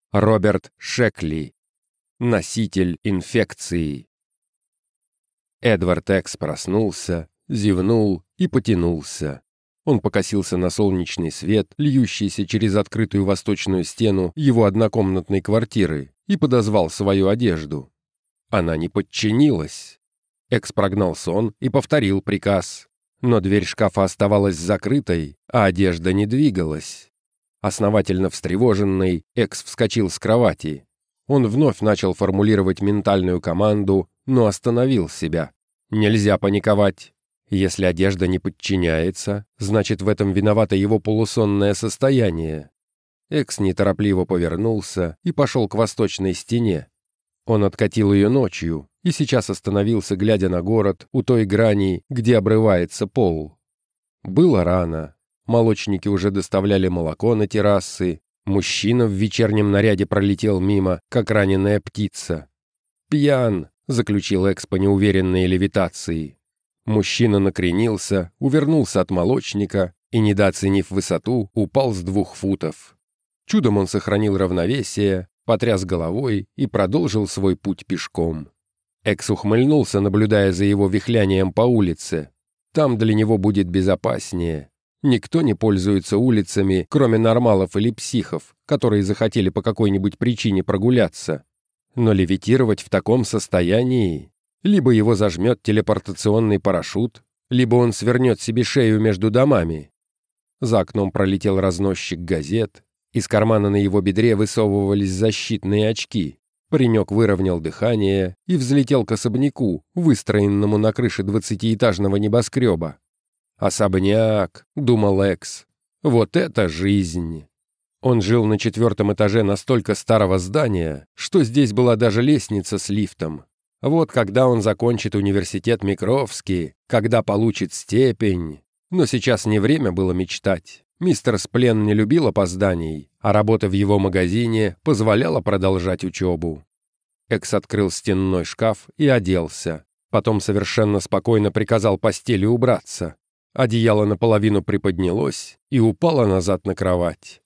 Роберт Шекли. Носитель инфекции. Эдвард Экс проснулся, зевнул и потянулся. Он покосился на солнечный свет, льющийся через открытую восточную стену его однокомнатной квартиры, и подозвал свою одежду. Она не подчинилась. Экс прогнал сон и повторил приказ. Но дверь шкафа оставалась закрытой, а одежда не двигалась. Основательно встревоженный, Экс вскочил с кровати. Он вновь начал формулировать ментальную команду, но остановил себя. Нельзя паниковать. Если одежда не подчиняется, значит, в этом виновато его полусонное состояние. Экс неторопливо повернулся и пошел к восточной стене. Он откатил ее ночью и сейчас остановился, глядя на город у той грани, где обрывается пол. Было рано. Молочники уже доставляли молоко на террасы. Мужчина в вечернем наряде пролетел мимо, как раненая птица. «Пьян», — заключил Экс по неуверенной левитации. Мужчина накренился, увернулся от молочника и, недооценив высоту, упал с 2 футов. Чудом он сохранил равновесие, потряс головой и продолжил свой путь пешком. Экс ухмыльнулся, наблюдая за его вихлянием по улице. Там для него будет безопаснее. Никто не пользуется улицами, кроме нормалов или психов, которые захотели по какой-нибудь причине прогуляться. Но левитировать в таком состоянии... Либо его зажмет телепортационный парашют, либо он свернет себе шею между домами. За окном пролетел разносчик газет. Из кармана на его бедре высовывались защитные очки. Паренек выровнял дыхание и взлетел к особняку, выстроенному на крыше 20-этажного небоскреба. «Особняк», — думал Экс, — «вот это жизнь!» Он жил на 4-м этаже настолько старого здания, что здесь была даже лестница с лифтом. Вот когда он закончит университет Микровский, когда получит степень. Но сейчас не время было мечтать. Мистер Сплен не любил опозданий, а работа в его магазине позволяла продолжать учебу. Экс открыл стенной шкаф и оделся. Потом совершенно спокойно приказал постели убраться. Одеяло наполовину приподнялось и упало назад на кровать.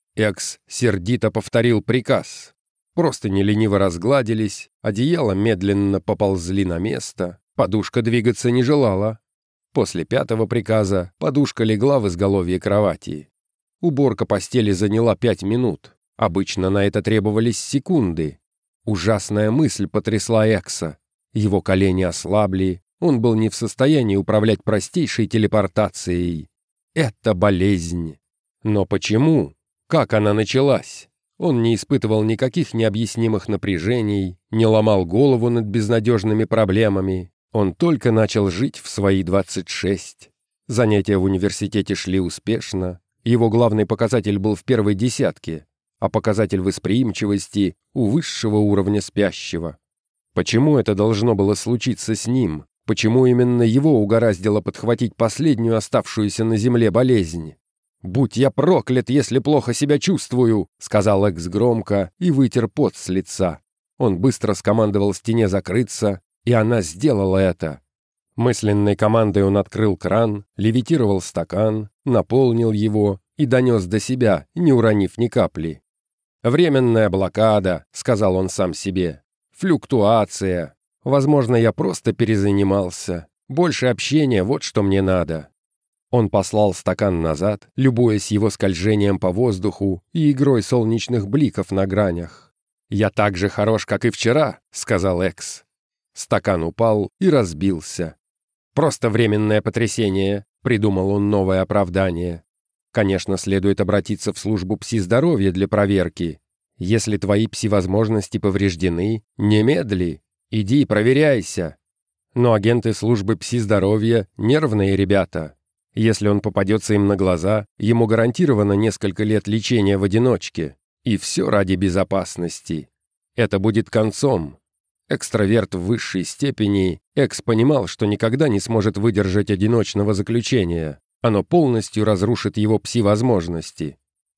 Экс сердито повторил приказ. Простыни лениво разгладились, одеяло медленно поползли на место, подушка двигаться не желала. После 5-го приказа подушка легла в изголовье кровати. Уборка постели заняла 5 минут. Обычно на это требовались секунды. Ужасная мысль потрясла Экса. Его колени ослабли, он был не в состоянии управлять простейшей телепортацией. Это болезнь. Но почему? Как она началась? Он не испытывал никаких необъяснимых напряжений, не ломал голову над безнадежными проблемами. Он только начал жить в свои 26. Занятия в университете шли успешно. Его главный показатель был в первой десятке, а показатель восприимчивости у высшего уровня спящего. Почему это должно было случиться с ним? Почему именно его угораздило подхватить последнюю оставшуюся на земле болезнь? «Будь я проклят, если плохо себя чувствую», — сказал Экс громко и вытер пот с лица. Он быстро скомандовал стене закрыться, и она сделала это. Мысленной командой он открыл кран, левитировал стакан, наполнил его и донес до себя, не уронив ни капли. «Временная блокада», — сказал он сам себе. «Флюктуация. Возможно, я просто перезанимался. Больше общения, вот что мне надо». Он послал стакан назад, любуясь его скольжением по воздуху и игрой солнечных бликов на гранях. «Я так же хорош, как и вчера», — сказал Экс. Стакан упал и разбился. «Просто временное потрясение», — придумал он новое оправдание. «Конечно, следует обратиться в службу пси-здоровья для проверки. Если твои пси-возможности повреждены, немедли, иди и проверяйся». Но агенты службы пси-здоровья — нервные ребята. Если он попадется им на глаза, ему гарантировано несколько лет лечения в одиночке. И все ради безопасности. Это будет концом. Экстраверт в высшей степени, Экс понимал, что никогда не сможет выдержать одиночного заключения. Оно полностью разрушит его пси-возможности.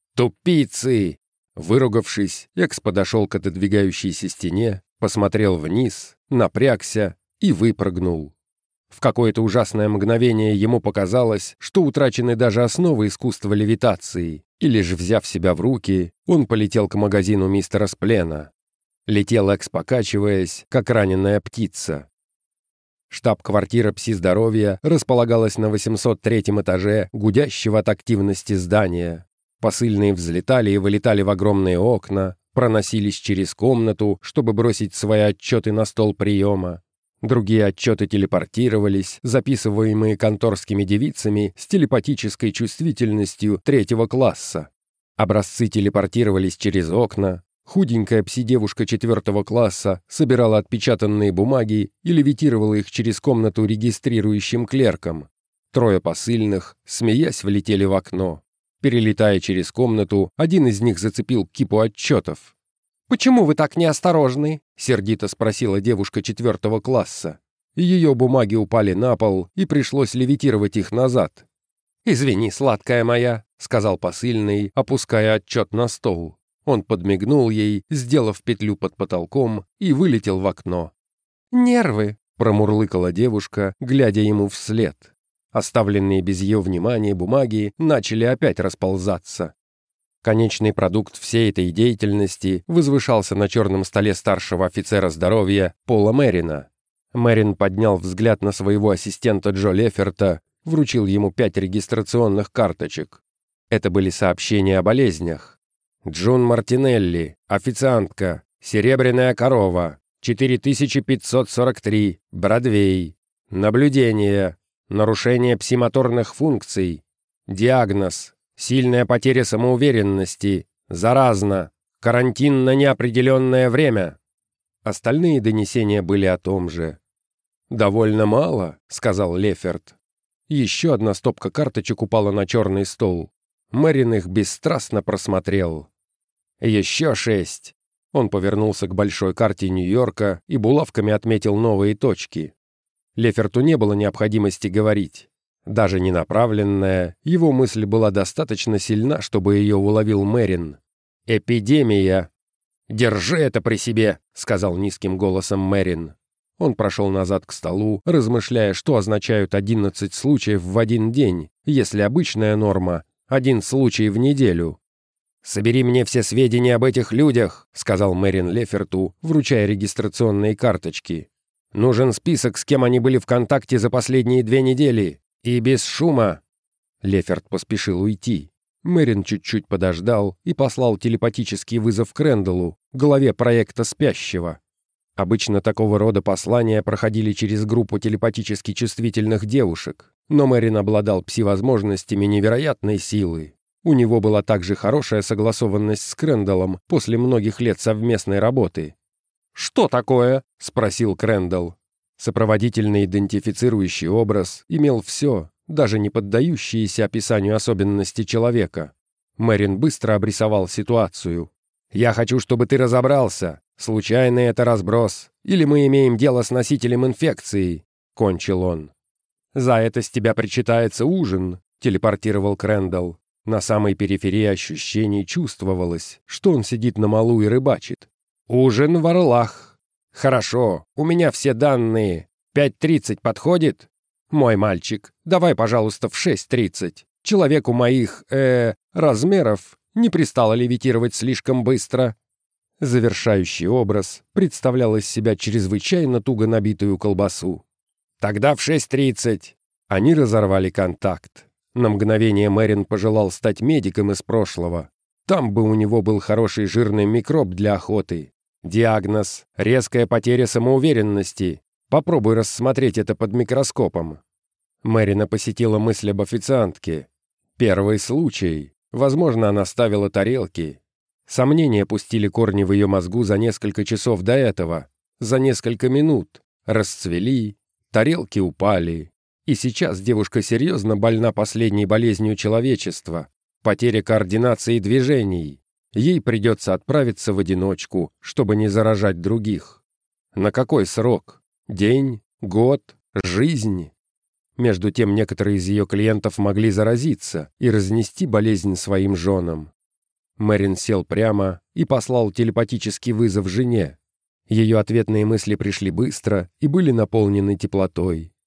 «Тупицы!» Выругавшись, Экс подошел к отодвигающейся стене, посмотрел вниз, напрягся и выпрыгнул. В какое-то ужасное мгновение ему показалось, что утрачены даже основы искусства левитации, и лишь взяв себя в руки, он полетел к магазину мистера Сплена. Летел Экс, покачиваясь, как раненая птица. Штаб-квартира Пси-здоровья располагалась на 803-м этаже гудящего от активности здания. Посыльные взлетали и вылетали в огромные окна, проносились через комнату, чтобы бросить свои отчеты на стол приема. Другие отчеты телепортировались, записываемые конторскими девицами с телепатической чувствительностью 3-го класса. Образцы телепортировались через окна. Худенькая пси-девушка 4-го класса собирала отпечатанные бумаги и левитировала их через комнату регистрирующим клеркам. 3 посыльных, смеясь, влетели в окно. Перелетая через комнату, один из них зацепил кипу отчетов. «Почему вы так неосторожны?» — сердито спросила девушка 4-го класса. Ее бумаги упали на пол, и пришлось левитировать их назад. «Извини, сладкая моя», — сказал посыльный, опуская отчет на стол. Он подмигнул ей, сделав петлю под потолком, и вылетел в окно. «Нервы», — промурлыкала девушка, глядя ему вслед. Оставленные без ее внимания бумаги начали опять расползаться. Конечный продукт всей этой деятельности возвышался на черном столе старшего офицера здоровья Пола Мэрина. Мэрин поднял взгляд на своего ассистента Джо Леферта, вручил ему 5 регистрационных карточек. Это были сообщения о болезнях. Джун Мартинелли, официантка, серебряная корова, 4543, Бродвей. Наблюдение, нарушение псимоторных функций. Диагноз. Сильная потеря самоуверенности. Заразно. Карантин на неопределенное время. Остальные донесения были о том же. «Довольно мало», — сказал Леферт. Еще одна стопка карточек упала на черный стол. Мэрин их бесстрастно просмотрел. «Еще 6». Он повернулся к большой карте Нью-Йорка и булавками отметил новые точки. Леферту не было необходимости говорить. Даже не направленная, его мысль была достаточно сильна, чтобы ее уловил Мэрин. «Эпидемия!» «Держи это при себе», — сказал низким голосом Мэрин. Он прошел назад к столу, размышляя, что означают 11 случаев в один день, если обычная норма — 1 случай в неделю. «Собери мне все сведения об этих людях», — сказал Мэрин Леферту, вручая регистрационные карточки. «Нужен список, с кем они были в контакте за последние 2 недели. И без шума». Леферт поспешил уйти. Мэрин чуть-чуть подождал и послал телепатический вызов Крэндаллу, главе проекта «Спящего». Обычно такого рода послания проходили через группу телепатически чувствительных девушек, но Мэрин обладал пси-возможностями невероятной силы. У него была также хорошая согласованность с Крэндаллом после многих лет совместной работы. «Что такое?» — спросил Крэндалл. Сопроводительный идентифицирующий образ имел все, даже не поддающиеся описанию особенности человека. Мэрин быстро обрисовал ситуацию. «Я хочу, чтобы ты разобрался, случайный это разброс, или мы имеем дело с носителем инфекции», — кончил он. «За это с тебя причитается ужин», — телепортировал Крэндалл. На самой периферии ощущений чувствовалось, что он сидит на малу и рыбачит. «Ужин в Орлах. Хорошо, у меня все данные. 5:30 подходит? Мой мальчик, давай, пожалуйста, в 6:30. Человеку моих, размеров не пристало левитировать слишком быстро». Завершающий образ представлял из себя чрезвычайно туго набитую колбасу. «Тогда в 6:30». Они разорвали контакт. На мгновение Мэрин пожелал стать медиком из прошлого. Там бы у него был хороший жирный микроб для охоты. Диагноз — резкая потеря самоуверенности. Попробуй рассмотреть это под микроскопом. Мэрина посетила мысль об официантке. Первый случай. Возможно, она ставила тарелки. Сомнения пустили корни в ее мозгу за несколько часов до этого. За несколько минут. Расцвели, тарелки упали. И сейчас девушка серьезно больна последней болезнью человечества — потеря координации движений. Ей придется отправиться в одиночку, чтобы не заражать других. На какой срок? День? Год? Жизнь? Между тем, некоторые из ее клиентов могли заразиться и разнести болезнь своим женам. Мэрин сел прямо и послал телепатический вызов жене. Ее ответные мысли пришли быстро и были наполнены теплотой.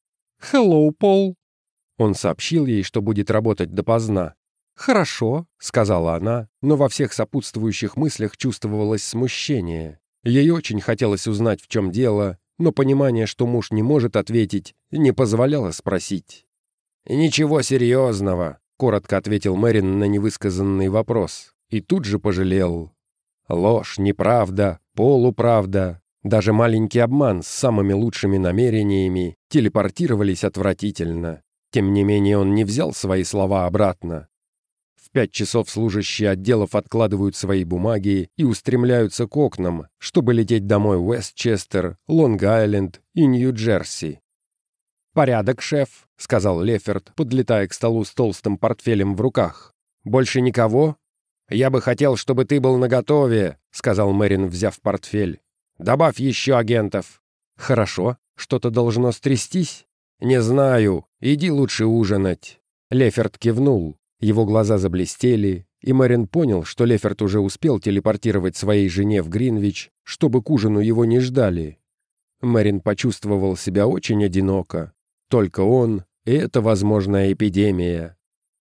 «Хеллоу, Пол!» Он сообщил ей, что будет работать допоздна. «Хорошо», — сказала она, но во всех сопутствующих мыслях чувствовалось смущение. Ей очень хотелось узнать, в чем дело, но понимание, что муж не может ответить, не позволяло спросить. «Ничего серьезного», — коротко ответил Мэрин на невысказанный вопрос, и тут же пожалел. Ложь, неправда, полуправда, даже маленький обман с самыми лучшими намерениями телепортировались отвратительно. Тем не менее он не взял свои слова обратно. В 5 часов служащие отделов откладывают свои бумаги и устремляются к окнам, чтобы лететь домой в Уэстчестер, Лонг-Айленд и Нью-Джерси. «Порядок, шеф», — сказал Леферт, подлетая к столу с толстым портфелем в руках. «Больше никого?» «Я бы хотел, чтобы ты был наготове», — сказал Мэрин, взяв портфель. «Добавь еще агентов». «Хорошо. Что-то должно стрястись?» «Не знаю. Иди лучше ужинать». Леферт кивнул. Его глаза заблестели, и Мэрин понял, что Леферт уже успел телепортировать своей жене в Гринвич, чтобы к ужину его не ждали. Мэрин почувствовал себя очень одиноко. Только он, и это возможная эпидемия.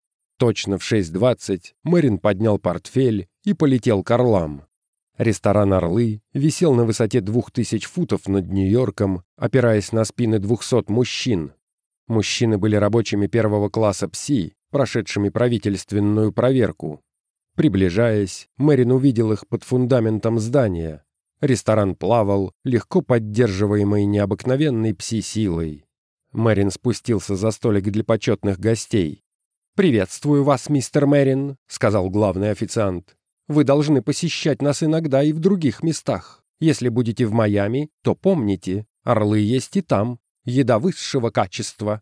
Точно в 6:20 Мэрин поднял портфель и полетел к Орлам. Ресторан «Орлы» висел на высоте 2000 футов над Нью-Йорком, опираясь на спины 200 мужчин. Мужчины были рабочими первого класса ПСИ, прошедшими правительственную проверку. Приближаясь, Мэрин увидел их под фундаментом здания. Ресторан плавал, легко поддерживаемый необыкновенной ПСИ-силой. Мэрин спустился за столик для почетных гостей. «Приветствую вас, мистер Мэрин», — сказал главный официант. «Вы должны посещать нас иногда и в других местах. Если будете в Майами, то помните, орлы есть и там. Еда высшего качества».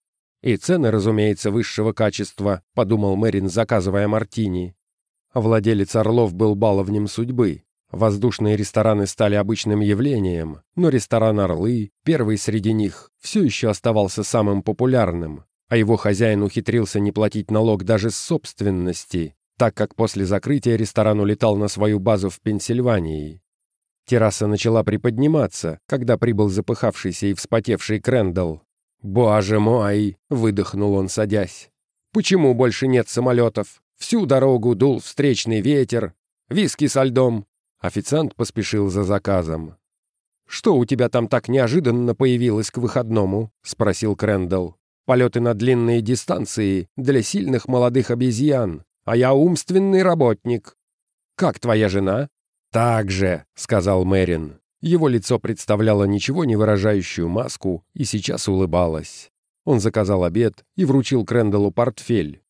«И цены, разумеется, высшего качества», — подумал Мэрин, заказывая мартини. Владелец «Орлов» был баловнем судьбы. Воздушные рестораны стали обычным явлением, но ресторан «Орлы», первый среди них, все еще оставался самым популярным, а его хозяин ухитрился не платить налог даже с собственности, так как после закрытия ресторан улетал на свою базу в Пенсильвании. Терраса начала приподниматься, когда прибыл запыхавшийся и вспотевший Крэндалл. «Боже мой!» — выдохнул он, садясь. «Почему больше нет самолетов? Всю дорогу дул встречный ветер. Виски со льдом». Официант поспешил за заказом. «Что у тебя там так неожиданно появилось к выходному?» — спросил Крэндалл. «Полеты на длинные дистанции для сильных молодых обезьян, а я умственный работник». «Как твоя жена?» «Так же», — сказал Мэрин. Его лицо представляло ничего не выражающую маску и сейчас улыбалось. Он заказал обед и вручил Крэндаллу портфель.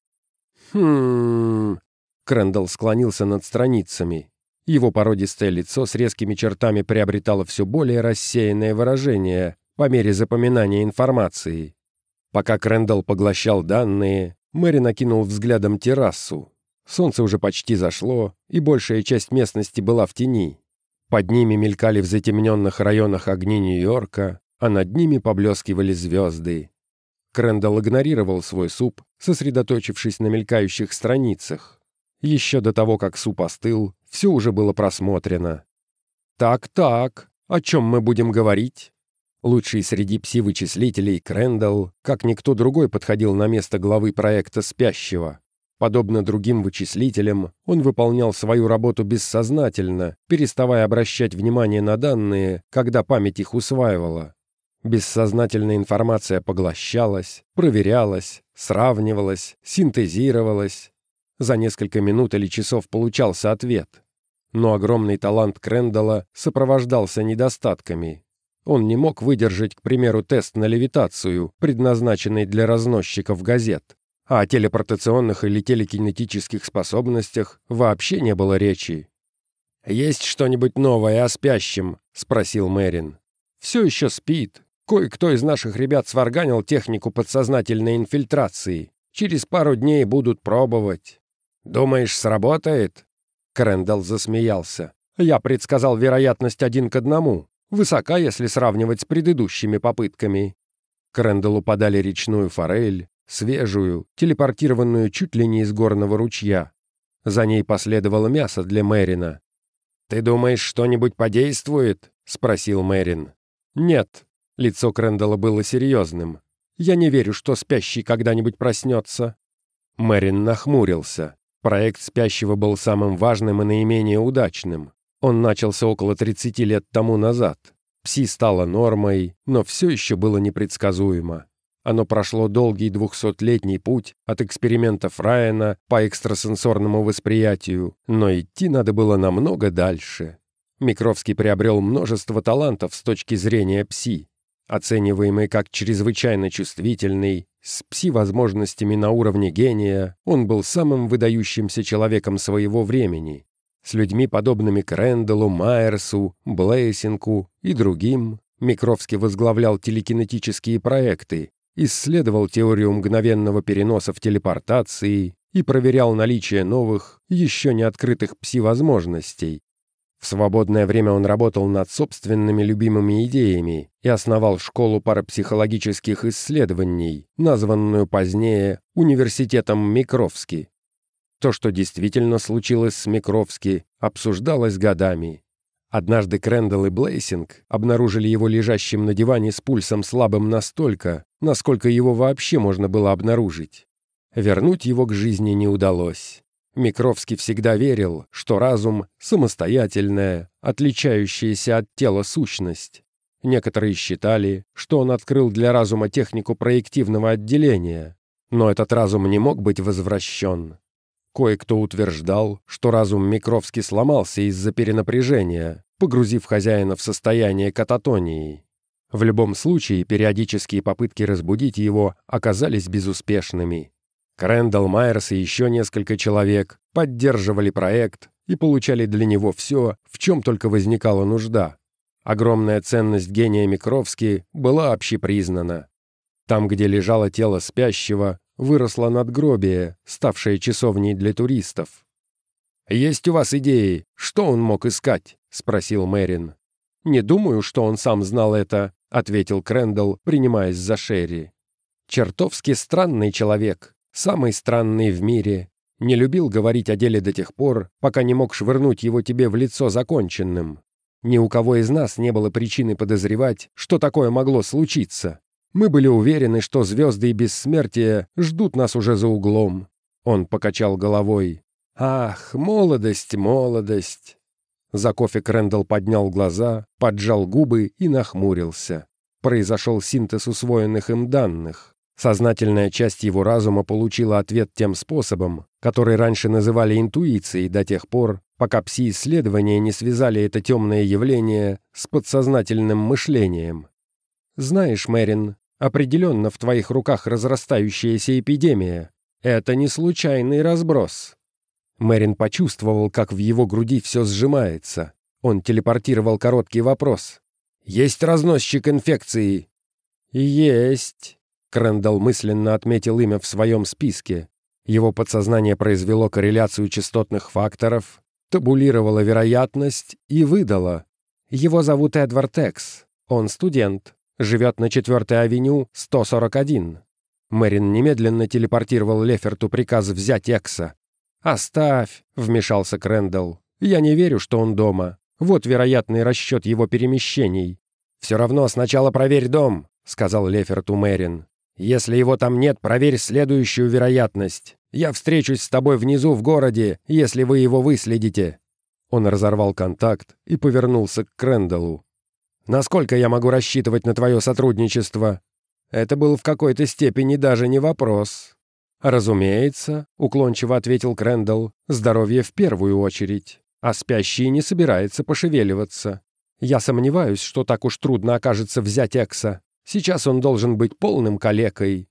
Крэндалл склонился над страницами. Его породистое лицо с резкими чертами приобретало все более рассеянное выражение по мере запоминания информации. Пока Крэндалл поглощал данные, Мэрин окинул взглядом террасу. Солнце уже почти зашло, и большая часть местности была в тени. Под ними мелькали в затемненных районах огни Нью-Йорка, а над ними поблескивали звезды. Крэндалл игнорировал свой суп, сосредоточившись на мелькающих страницах. Еще до того, как суп остыл, все уже было просмотрено. «Так, о чем мы будем говорить?» Лучший среди пси-вычислителей Крэндалл, как никто другой, подходил на место главы проекта «Спящего». Подобно другим вычислителям, он выполнял свою работу бессознательно, переставая обращать внимание на данные, когда память их усваивала. Бессознательная информация поглощалась, проверялась, сравнивалась, синтезировалась. За несколько минут или часов получался ответ. Но огромный талант Крэндалла сопровождался недостатками. Он не мог выдержать, к примеру, тест на левитацию, предназначенный для разносчиков газет. А о телепортационных или телекинетических способностях вообще не было речи. «Есть что-нибудь новое о спящем?» — спросил Мэрин. «Все еще спит. Кое-кто из наших ребят сварганил технику подсознательной инфильтрации. Через пару дней будут пробовать». «Думаешь, сработает?» Крэндалл засмеялся. «Я предсказал вероятность 1 к 1. Высока, если сравнивать с предыдущими попытками». Крэндаллу подали речную форель, свежую, телепортированную чуть ли не из горного ручья. За ней последовало мясо для Мэрина. «Ты думаешь, что-нибудь подействует?» — спросил Мэрин. «Нет». Лицо Крэндалла было серьезным. Я не верю, что спящий когда-нибудь проснется». Мэрин нахмурился. Проект спящего был самым важным и наименее удачным. Он начался около 30 лет тому назад. Пси стало нормой, но все еще было непредсказуемо. Оно прошло долгий 200-летний путь от экспериментов Райана по экстрасенсорному восприятию, но идти надо было намного дальше. Микровский приобрел множество талантов с точки зрения пси, оцениваемый как чрезвычайно чувствительный, с пси-возможностями на уровне гения, он был самым выдающимся человеком своего времени. С людьми, подобными Крэндаллу, Майерсу, Блейсинку и другим, Микровский возглавлял телекинетические проекты, исследовал теорию мгновенного переноса в телепортации и проверял наличие новых, еще не открытых пси-возможностей. В свободное время он работал над собственными любимыми идеями и основал школу парапсихологических исследований, названную позднее Университетом Микровский. То, что действительно случилось с Микровски, обсуждалось годами. Однажды Крэндалл и Блейсинг обнаружили его лежащим на диване с пульсом слабым настолько, насколько его вообще можно было обнаружить. Вернуть его к жизни не удалось. Микровский всегда верил, что разум — самостоятельная, отличающаяся от тела сущность. Некоторые считали, что он открыл для разума технику проективного отделения, но этот разум не мог быть возвращен. Кое-кто утверждал, что разум Микровский сломался из-за перенапряжения, погрузив хозяина в состояние кататонии. В любом случае, периодические попытки разбудить его оказались безуспешными. Крэндалл, Майерс и еще несколько человек поддерживали проект и получали для него все, в чем только возникала нужда. Огромная ценность гения Микровски была общепризнана. Там, где лежало тело спящего, выросло надгробие, ставшее часовней для туристов. «Есть у вас идеи, что он мог искать?» — спросил Мэрин. «Не думаю, что он сам знал это», — ответил Крэндалл, принимаясь за Шерри. «Чертовски странный человек, самый странный в мире. Не любил говорить о деле до тех пор, пока не мог швырнуть его тебе в лицо законченным. Ни у кого из нас не было причины подозревать, что такое могло случиться. Мы были уверены, что звезды и бессмертие ждут нас уже за углом». Он покачал головой. «Ах, молодость, молодость!» За кофе Крэндалл поднял глаза, поджал губы и нахмурился. Произошел синтез усвоенных им данных. Сознательная часть его разума получила ответ тем способом, который раньше называли интуицией до тех пор, пока пси-исследования не связали это темное явление с подсознательным мышлением. «Знаешь, Мэрин, определенно в твоих руках разрастающаяся эпидемия. Это не случайный разброс». Мэрин почувствовал, как в его груди все сжимается. Он телепортировал короткий вопрос. «Есть разносчик инфекции?» «Есть». Крэндалл мысленно отметил имя в своем списке. Его подсознание произвело корреляцию частотных факторов, табулировало вероятность и выдало. Его зовут Эдвард Экс. Он студент. Живет на 4-й авеню, 141. Мэрин немедленно телепортировал Леферту приказ взять Экса. «Оставь», — вмешался Крэндалл. «Я не верю, что он дома. Вот вероятный расчет его перемещений». «Все равно сначала проверь дом», — сказал Леферту Мэрин. «Если его там нет, проверь следующую вероятность. Я встречусь с тобой внизу в городе, если вы его выследите». Он разорвал контакт и повернулся к Крэндаллу. «Насколько я могу рассчитывать на твое сотрудничество?» Это был в какой-то степени даже не вопрос. «Разумеется», — уклончиво ответил Крэндалл, — «здоровье в первую очередь, а спящий не собирается пошевеливаться. Я сомневаюсь, что так уж трудно окажется взять Экса. Сейчас он должен быть полным калекой».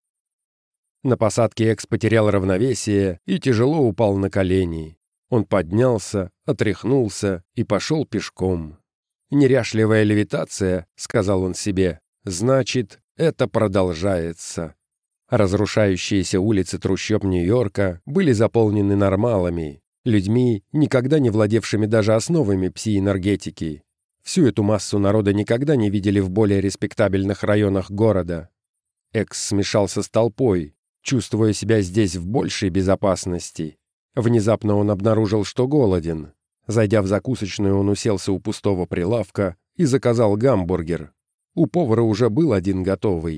На посадке Экс потерял равновесие и тяжело упал на колени. Он поднялся, отряхнулся и пошел пешком. «Неряшливая левитация», — сказал он себе, — «значит, это продолжается». Разрушающиеся улицы трущоб Нью-Йорка были заполнены нормалами, людьми, никогда не владевшими даже основами пси-энергетики. Всю эту массу народа никогда не видели в более респектабельных районах города. Экс смешался с толпой, чувствуя себя здесь в большей безопасности. Внезапно он обнаружил, что голоден. Зайдя в закусочную, он уселся у пустого прилавка и заказал гамбургер. У повара уже был один готовый.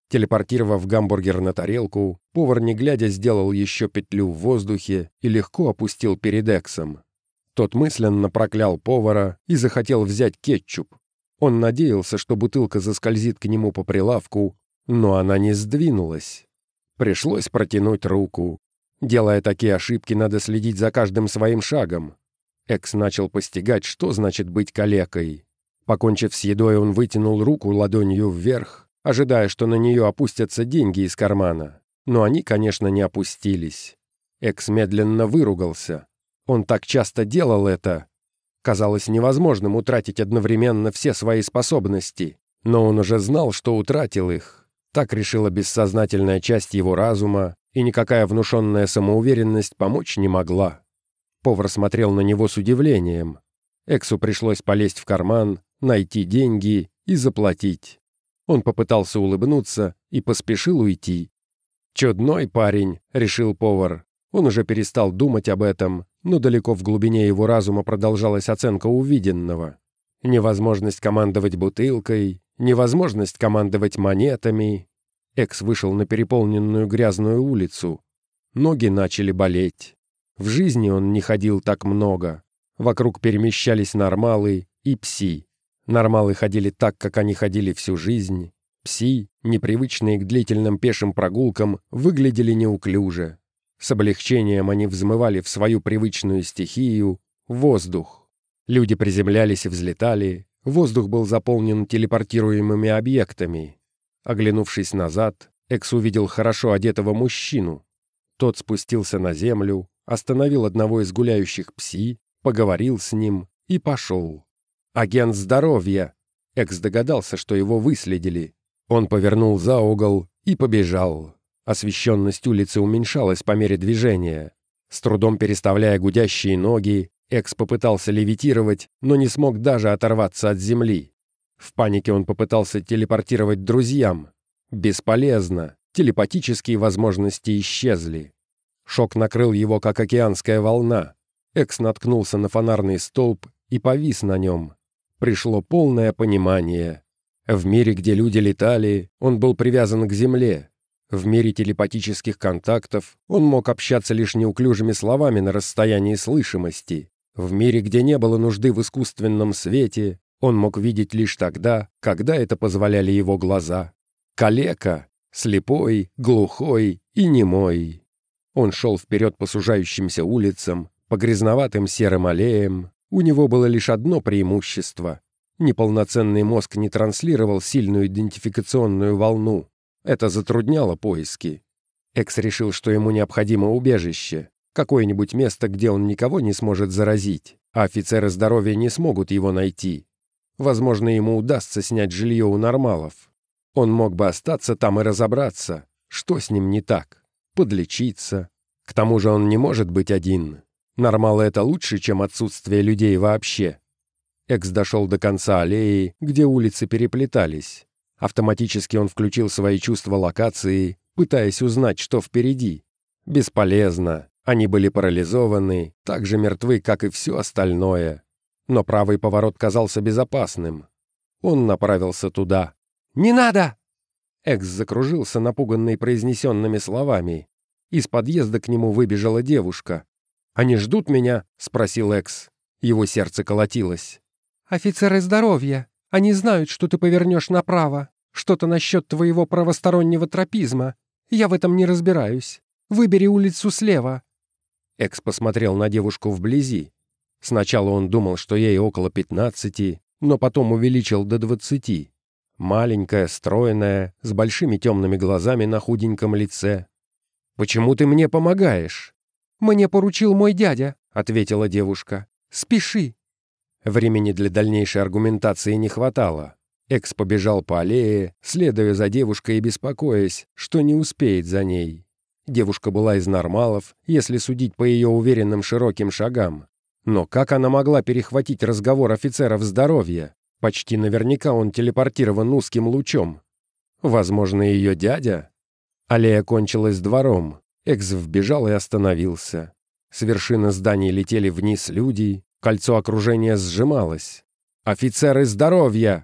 Телепортировав гамбургер на тарелку, повар, не глядя, сделал еще петлю в воздухе и легко опустил перед Эксом. Тот мысленно проклял повара и захотел взять кетчуп. Он надеялся, что бутылка заскользит к нему по прилавку, но она не сдвинулась. Пришлось протянуть руку. Делая такие ошибки, надо следить за каждым своим шагом. Экс начал постигать, что значит быть калекой. Покончив с едой, он вытянул руку ладонью вверх, ожидая, что на нее опустятся деньги из кармана. Но они, конечно, не опустились. Экс медленно выругался. Он так часто делал это. Казалось невозможным утратить одновременно все свои способности, но он уже знал, что утратил их. Так решила бессознательная часть его разума, и никакая внушенная самоуверенность помочь не могла. Повар смотрел на него с удивлением. Эксу пришлось полезть в карман, найти деньги и заплатить. Он попытался улыбнуться и поспешил уйти. «Чудной парень», — решил повар. Он уже перестал думать об этом, но далеко в глубине его разума продолжалась оценка увиденного. Невозможность командовать бутылкой, невозможность командовать монетами. Экс вышел на переполненную грязную улицу. Ноги начали болеть. В жизни он не ходил так много. Вокруг перемещались нормалы и пси. Нормалы ходили так, как они ходили всю жизнь. Пси, непривычные к длительным пешим прогулкам, выглядели неуклюже. С облегчением они взмывали в свою привычную стихию — воздух. Люди приземлялись и взлетали. Воздух был заполнен телепортируемыми объектами. Оглянувшись назад, Экс увидел хорошо одетого мужчину. Тот спустился на землю, остановил одного из гуляющих пси, поговорил с ним и пошел. «Агент здоровья!» Экс догадался, что его выследили. Он повернул за угол и побежал. Освещенность улицы уменьшалась по мере движения. С трудом переставляя гудящие ноги, Экс попытался левитировать, но не смог даже оторваться от земли. В панике он попытался телепортировать друзьям. Бесполезно. Телепатические возможности исчезли. Шок накрыл его, как океанская волна. Экс наткнулся на фонарный столб и повис на нем. Пришло полное понимание. В мире, где люди летали, он был привязан к земле. В мире телепатических контактов он мог общаться лишь неуклюжими словами на расстоянии слышимости. В мире, где не было нужды в искусственном свете, он мог видеть лишь тогда, когда это позволяли его глаза. Калека, слепой, глухой и немой. Он шел вперед по сужающимся улицам, по грязноватым серым аллеям. У него было лишь одно преимущество. Неполноценный мозг не транслировал сильную идентификационную волну. Это затрудняло поиски. Экс решил, что ему необходимо убежище, какое-нибудь место, где он никого не сможет заразить, а офицеры здоровья не смогут его найти. Возможно, ему удастся снять жилье у нормалов. Он мог бы остаться там и разобраться, что с ним не так, подлечиться. К тому же он не может быть один. Нормалы — это лучше, чем отсутствие людей вообще. Экс дошел до конца аллеи, где улицы переплетались. Автоматически он включил свои чувства локации, пытаясь узнать, что впереди. Бесполезно. Они были парализованы, так же мертвы, как и все остальное. Но правый поворот казался безопасным. Он направился туда. «Не надо!» Экс закружился, напуганный произнесенными словами. Из подъезда к нему выбежала девушка. «Они ждут меня?» — спросил Экс. Его сердце колотилось. «Офицеры здоровья. Они знают, что ты повернешь направо. Что-то насчет твоего правостороннего тропизма. Я в этом не разбираюсь. Выбери улицу слева». Экс посмотрел на девушку вблизи. Сначала он думал, что ей около 15, но потом увеличил до 20. Маленькая, стройная, с большими темными глазами на худеньком лице. «Почему ты мне помогаешь?» «Мне поручил мой дядя», — ответила девушка. «Спеши». Времени для дальнейшей аргументации не хватало. Экс побежал по аллее, следуя за девушкой и беспокоясь, что не успеет за ней. Девушка была из нормалов, если судить по ее уверенным широким шагам. Но как она могла перехватить разговор офицеров здоровья? Почти наверняка он телепортирован узким лучом. Возможно, ее дядя? Аллея кончилась двором. Экс вбежал и остановился. С вершины зданий летели вниз люди, кольцо окружения сжималось. «Офицеры здоровья!»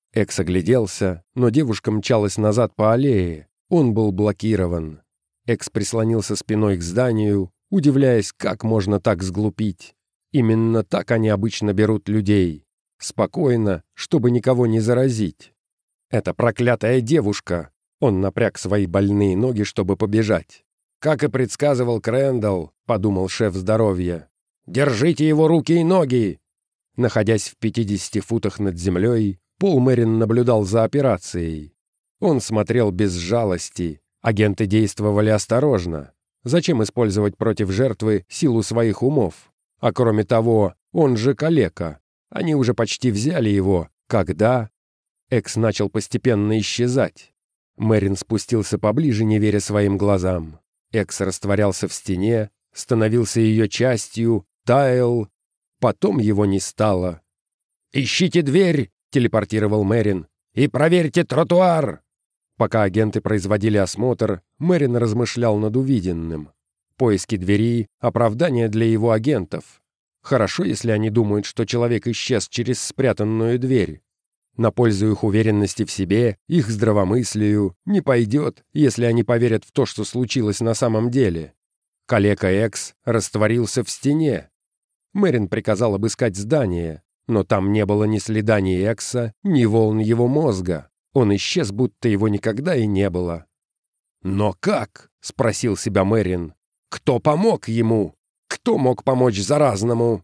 Экс огляделся, но девушка мчалась назад по аллее. Он был блокирован. Экс прислонился спиной к зданию, удивляясь, как можно так сглупить. Именно так они обычно берут людей. Спокойно, чтобы никого не заразить. «Это проклятая девушка!» Он напряг свои больные ноги, чтобы побежать. «Как и предсказывал Крэндалл», — подумал шеф здоровья. «Держите его руки и ноги!» Находясь в 50 футах над землей, Пол Мэрин наблюдал за операцией. Он смотрел без жалости. Агенты действовали осторожно. Зачем использовать против жертвы силу своих умов? А кроме того, он же калека. Они уже почти взяли его. Когда? Экс начал постепенно исчезать. Мэрин спустился поближе, не веря своим глазам. Экс растворялся в стене, становился ее частью, таял. Потом его не стало. «Ищите дверь!» — телепортировал Мэрин. «И проверьте тротуар!» Пока агенты производили осмотр, Мэрин размышлял над увиденным. Поиски двери — оправдание для его агентов. Хорошо, если они думают, что человек исчез через спрятанную дверь. На пользу их уверенности в себе, их здравомыслию не пойдет, если они поверят в то, что случилось на самом деле. Калека Экс растворился в стене. Мэрин приказал обыскать здание, но там не было ни следа ни Экса, ни волн его мозга. Он исчез, будто его никогда и не было. «Но как?» — спросил себя Мэрин. «Кто помог ему? Кто мог помочь заразному?»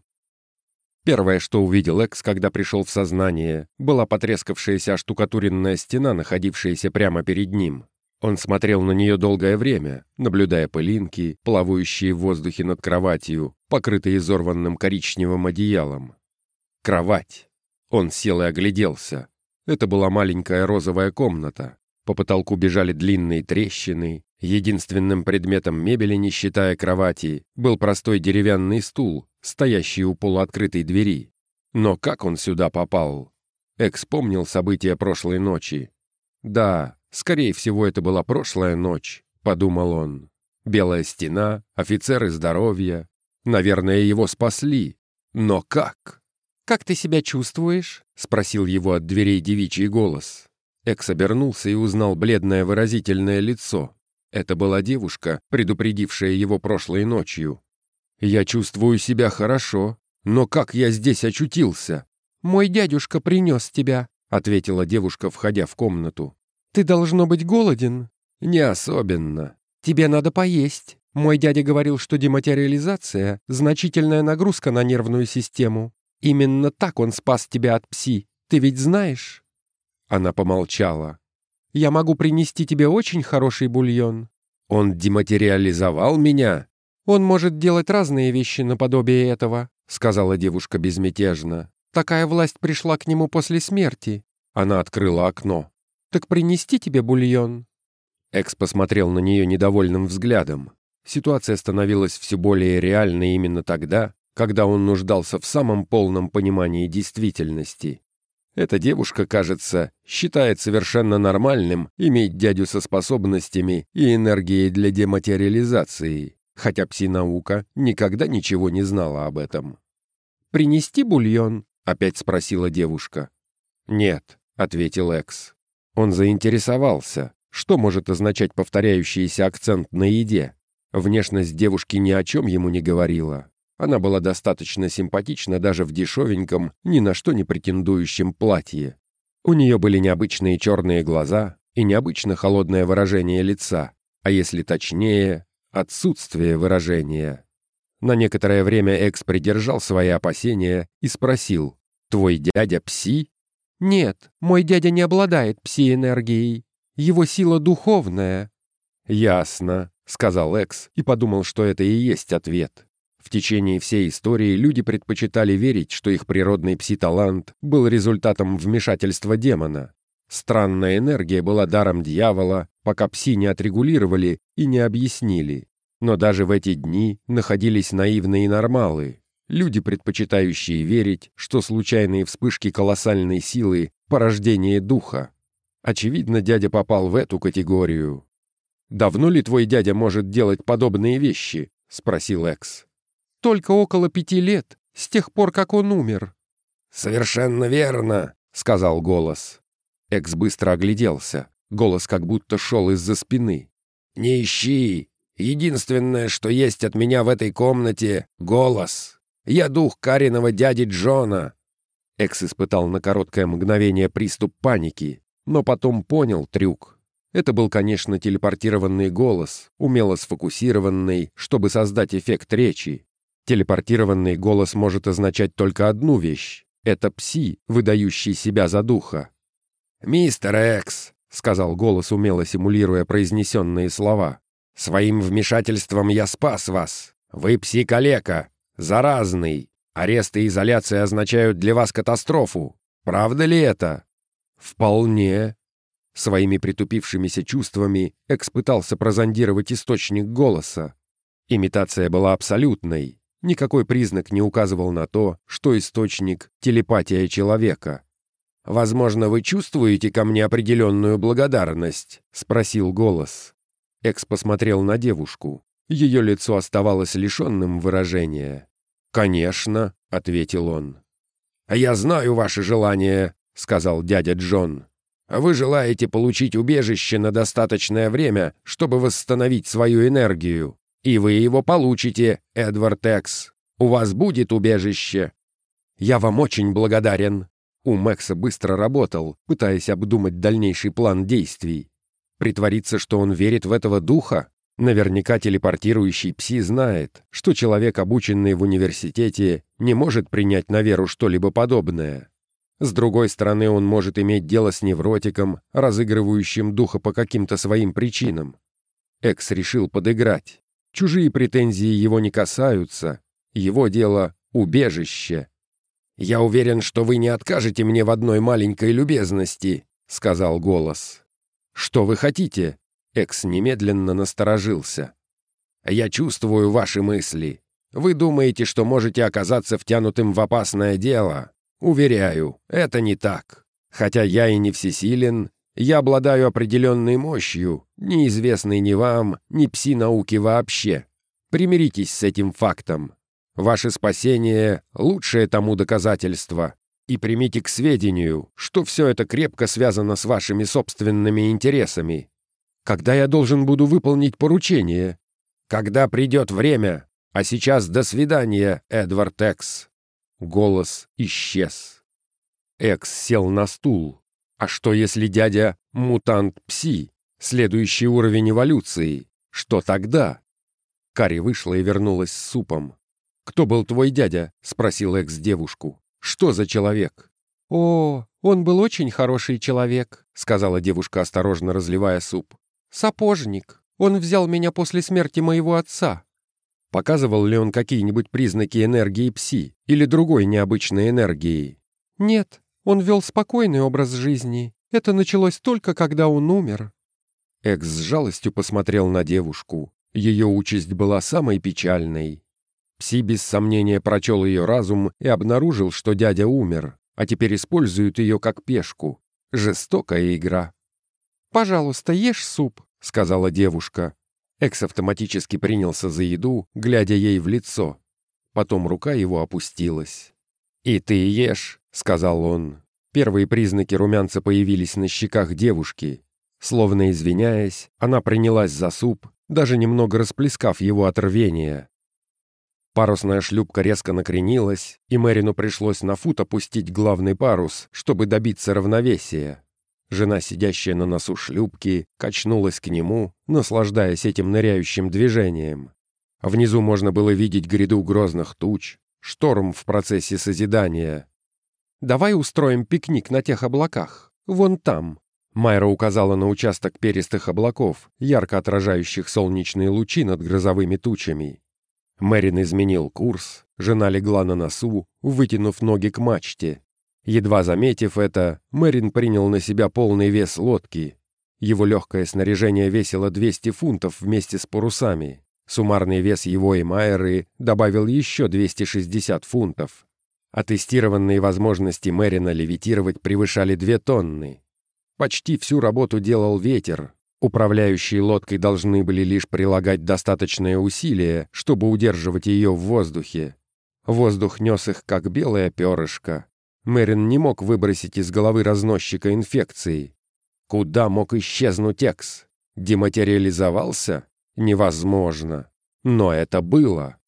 Первое, что увидел Экс, когда пришел в сознание, была потрескавшаяся оштукатуренная стена, находившаяся прямо перед ним. Он смотрел на нее долгое время, наблюдая пылинки, плавающие в воздухе над кроватью, покрытые изорванным коричневым одеялом. Кровать. Он сел и огляделся. Это была маленькая розовая комната. По потолку бежали длинные трещины. Единственным предметом мебели, не считая кровати, был простой деревянный стул, стоящий у полуоткрытой двери. Но как он сюда попал? Экс помнил события прошлой ночи. «Да, скорее всего, это была прошлая ночь», — подумал он. «Белая стена, офицеры здоровья. Наверное, его спасли. Но как?» «Как ты себя чувствуешь?» — спросил его от дверей девичий голос. Экс обернулся и узнал бледное выразительное лицо. Это была девушка, предупредившая его прошлой ночью. «Я чувствую себя хорошо, но как я здесь очутился?» «Мой дядюшка принес тебя», — ответила девушка, входя в комнату. «Ты должно быть голоден?» «Не особенно». «Тебе надо поесть. Мой дядя говорил, что дематериализация — значительная нагрузка на нервную систему. Именно так он спас тебя от пси. Ты ведь знаешь?» Она помолчала. «Я могу принести тебе очень хороший бульон». «Он дематериализовал меня?» «Он может делать разные вещи наподобие этого», — сказала девушка безмятежно. «Такая власть пришла к нему после смерти». Она открыла окно. «Так принести тебе бульон?» Экс посмотрел на нее недовольным взглядом. Ситуация становилась все более реальной именно тогда, когда он нуждался в самом полном понимании действительности. Эта девушка, кажется, считает совершенно нормальным иметь дядю со способностями и энергией для дематериализации, хотя пси-наука никогда ничего не знала об этом. «Принести бульон?» — опять спросила девушка. «Нет», — ответил Экс. Он заинтересовался, что может означать повторяющийся акцент на еде. Внешность девушки ни о чем ему не говорила. Она была достаточно симпатична даже в дешевеньком, ни на что не претендующем платье. У нее были необычные черные глаза и необычно холодное выражение лица, а если точнее, отсутствие выражения. На некоторое время Экс придержал свои опасения и спросил: «Твой дядя пси?» «Нет, мой дядя не обладает пси-энергией. Его сила духовная». «Ясно», — сказал Экс и подумал, что это и есть ответ. В течение всей истории люди предпочитали верить, что их природный пси-талант был результатом вмешательства демона. Странная энергия была даром дьявола, пока пси не отрегулировали и не объяснили. Но даже в эти дни находились наивные нормалы, люди, предпочитающие верить, что случайные вспышки колоссальной силы — порождение духа. Очевидно, дядя попал в эту категорию. «Давно ли твой дядя может делать подобные вещи?» — спросил Экс. «Только около 5 лет, с тех пор, как он умер». «Совершенно верно», — сказал голос. Экс быстро огляделся. Голос как будто шел из-за спины. «Не ищи! Единственное, что есть от меня в этой комнате — голос. Я дух Кариного дяди Джона». Экс испытал на короткое мгновение приступ паники, но потом понял трюк. Это был, конечно, телепортированный голос, умело сфокусированный, чтобы создать эффект речи. Телепортированный голос может означать только одну вещь — это пси, выдающий себя за духа. «Мистер Экс», — сказал голос, умело симулируя произнесенные слова, — «своим вмешательством я спас вас. Вы пси-калека, заразный. Арест и изоляция означают для вас катастрофу. Правда ли это?» «Вполне». Своими притупившимися чувствами Экс пытался прозондировать источник голоса. Имитация была абсолютной. Никакой признак не указывал на то, что источник — телепатия человека. «Возможно, вы чувствуете ко мне определенную благодарность?» — спросил голос. Экс посмотрел на девушку. Ее лицо оставалось лишенным выражения. «Конечно», — ответил он. «Я знаю ваше желание», — сказал дядя Джон. «Вы желаете получить убежище на достаточное время, чтобы восстановить свою энергию. И вы его получите, Эдвард Экс. У вас будет убежище». «Я вам очень благодарен». Ум Экса быстро работал, пытаясь обдумать дальнейший план действий. Притвориться, что он верит в этого духа? Наверняка телепортирующий пси знает, что человек, обученный в университете, не может принять на веру что-либо подобное. С другой стороны, он может иметь дело с невротиком, разыгрывающим духа по каким-то своим причинам. Экс решил подыграть. Чужие претензии его не касаются. Его дело — убежище. «Я уверен, что вы не откажете мне в одной маленькой любезности», — сказал голос. «Что вы хотите?» Экс немедленно насторожился. «Я чувствую ваши мысли. Вы думаете, что можете оказаться втянутым в опасное дело. Уверяю, это не так. Хотя я и не всесилен, я обладаю определенной мощью, неизвестной ни вам, ни пси-науке вообще. Примиритесь с этим фактом. Ваше спасение — лучшее тому доказательство. И примите к сведению, что все это крепко связано с вашими собственными интересами. Когда я должен буду выполнить поручение? Когда придет время. А сейчас до свидания, Эдвард Экс». Голос исчез. Экс сел на стул. А что если дядя — мутант-пси, следующий уровень эволюции? Что тогда? Кари вышла и вернулась с супом. «Кто был твой дядя?» — спросил Экс девушку. «Что за человек?» «О, он был очень хороший человек», — сказала девушка, осторожно разливая суп. «Сапожник. Он взял меня после смерти моего отца». Показывал ли он какие-нибудь признаки энергии пси или другой необычной энергии? «Нет, он вел спокойный образ жизни. Это началось только, когда он умер». Экс с жалостью посмотрел на девушку. Ее участь была самой печальной. Пси без сомнения прочел ее разум и обнаружил, что дядя умер, а теперь использует ее как пешку. Жестокая игра. «Пожалуйста, ешь суп», — сказала девушка. Экс автоматически принялся за еду, глядя ей в лицо. Потом рука его опустилась. «И ты ешь», — сказал он. Первые признаки румянца появились на щеках девушки. Словно извиняясь, она принялась за суп, даже немного расплескав его от рвения. Парусная шлюпка резко накренилась, и Мэрину пришлось на фут опустить главный парус, чтобы добиться равновесия. Жена, сидящая на носу шлюпки, качнулась к нему, наслаждаясь этим ныряющим движением. Внизу можно было видеть гряду грозных туч, шторм в процессе созидания. «Давай устроим пикник на тех облаках, вон там». Майра указала на участок перистых облаков, ярко отражающих солнечные лучи над грозовыми тучами. Мэрин изменил курс, жена легла на носу, вытянув ноги к мачте. Едва заметив это, Мэрин принял на себя полный вес лодки. Его легкое снаряжение весило 200 фунтов вместе с парусами. Суммарный вес его и Майеры добавил еще 260 фунтов. А тестированные возможности Мэрина левитировать превышали 2 тонны. Почти всю работу делал ветер. Управляющие лодкой должны были лишь прилагать достаточное усилие, чтобы удерживать ее в воздухе. Воздух нес их, как белое перышко. Мэрин не мог выбросить из головы разносчика инфекции. Куда мог исчезнуть Экс? Дематериализовался? Невозможно. Но это было.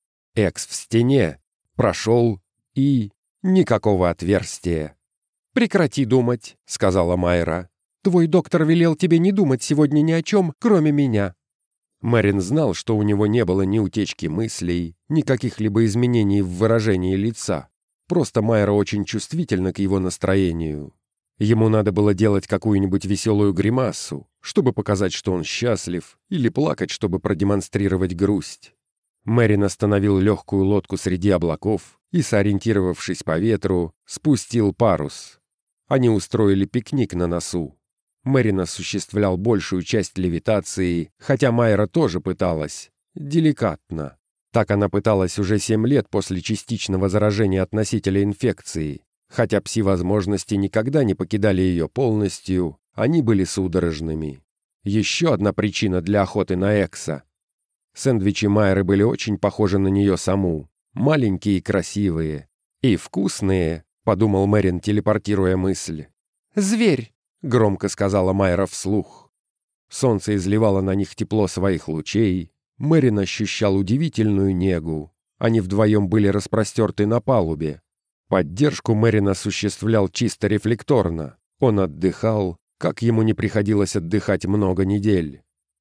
Экс в стене. Прошел и... никакого отверстия. «Прекрати думать», — сказала Майра. «Твой доктор велел тебе не думать сегодня ни о чем, кроме меня». Мэрин знал, что у него не было ни утечки мыслей, ни каких-либо изменений в выражении лица. Просто Майра очень чувствительна к его настроению. Ему надо было делать какую-нибудь веселую гримасу, чтобы показать, что он счастлив, или плакать, чтобы продемонстрировать грусть. Мэрин остановил легкую лодку среди облаков и, сориентировавшись по ветру, спустил парус. Они устроили пикник на носу. Мэрин осуществлял большую часть левитации, хотя Майра тоже пыталась. Деликатно. Так она пыталась уже 7 лет после частичного заражения от носителя инфекции. Хотя пси-возможности никогда не покидали ее полностью, они были судорожными. Еще одна причина для охоты на Экса. Сэндвичи Майры были очень похожи на нее саму. Маленькие и красивые. И вкусные, подумал Мэрин, телепортируя мысль. «Зверь!» — громко сказала Майра вслух. Солнце изливало на них тепло своих лучей. Мэрин ощущал удивительную негу. Они вдвоем были распростерты на палубе. Поддержку Мэрин осуществлял чисто рефлекторно. Он отдыхал, как ему не приходилось отдыхать много недель.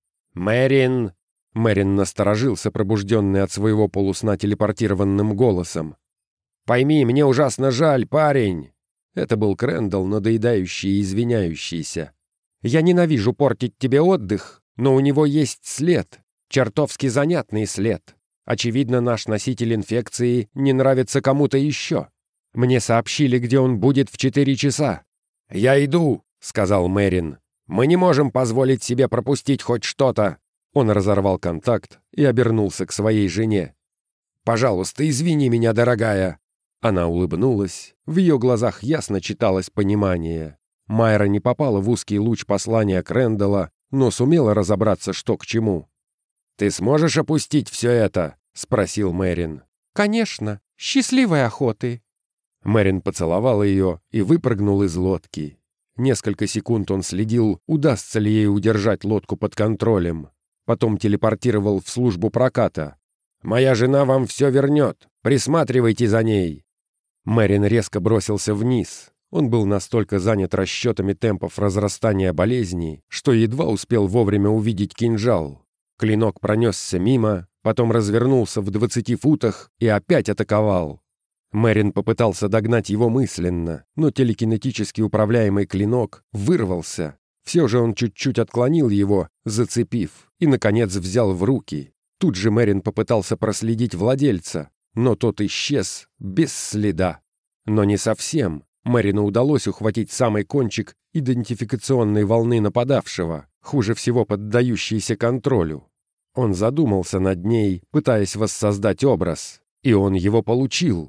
«Мэрин!» Мэрин насторожился, пробужденный от своего полусна телепортированным голосом. «Пойми, мне ужасно жаль, парень!» Это был Крэндалл, надоедающий и извиняющийся. «Я ненавижу портить тебе отдых, но у него есть след. Чертовски занятный след. Очевидно, наш носитель инфекции не нравится кому-то еще. Мне сообщили, где он будет в 4 часа». «Я иду», — сказал Мэрин. «Мы не можем позволить себе пропустить хоть что-то». Он разорвал контакт и обернулся к своей жене. «Пожалуйста, извини меня, дорогая». Она улыбнулась, в ее глазах ясно читалось понимание. Майра не попала в узкий луч послания Крэндалла, но сумела разобраться, что к чему. «Ты сможешь опустить все это?» — спросил Мэрин. «Конечно. Счастливой охоты!» Мэрин поцеловал ее и выпрыгнул из лодки. Несколько секунд он следил, удастся ли ей удержать лодку под контролем. Потом телепортировал в службу проката. «Моя жена вам все вернет. Присматривайте за ней». Мэрин резко бросился вниз. Он был настолько занят расчетами темпов разрастания болезни, что едва успел вовремя увидеть кинжал. Клинок пронесся мимо, потом развернулся в 20 футах и опять атаковал. Мэрин попытался догнать его мысленно, но телекинетически управляемый клинок вырвался. Все же он чуть-чуть отклонил его, зацепив, и, наконец, взял в руки. Тут же Мэрин попытался проследить владельца, но тот исчез без следа. Но не совсем. Мэрину удалось ухватить самый кончик идентификационной волны нападавшего, хуже всего поддающейся контролю. Он задумался над ней, пытаясь воссоздать образ, и он его получил.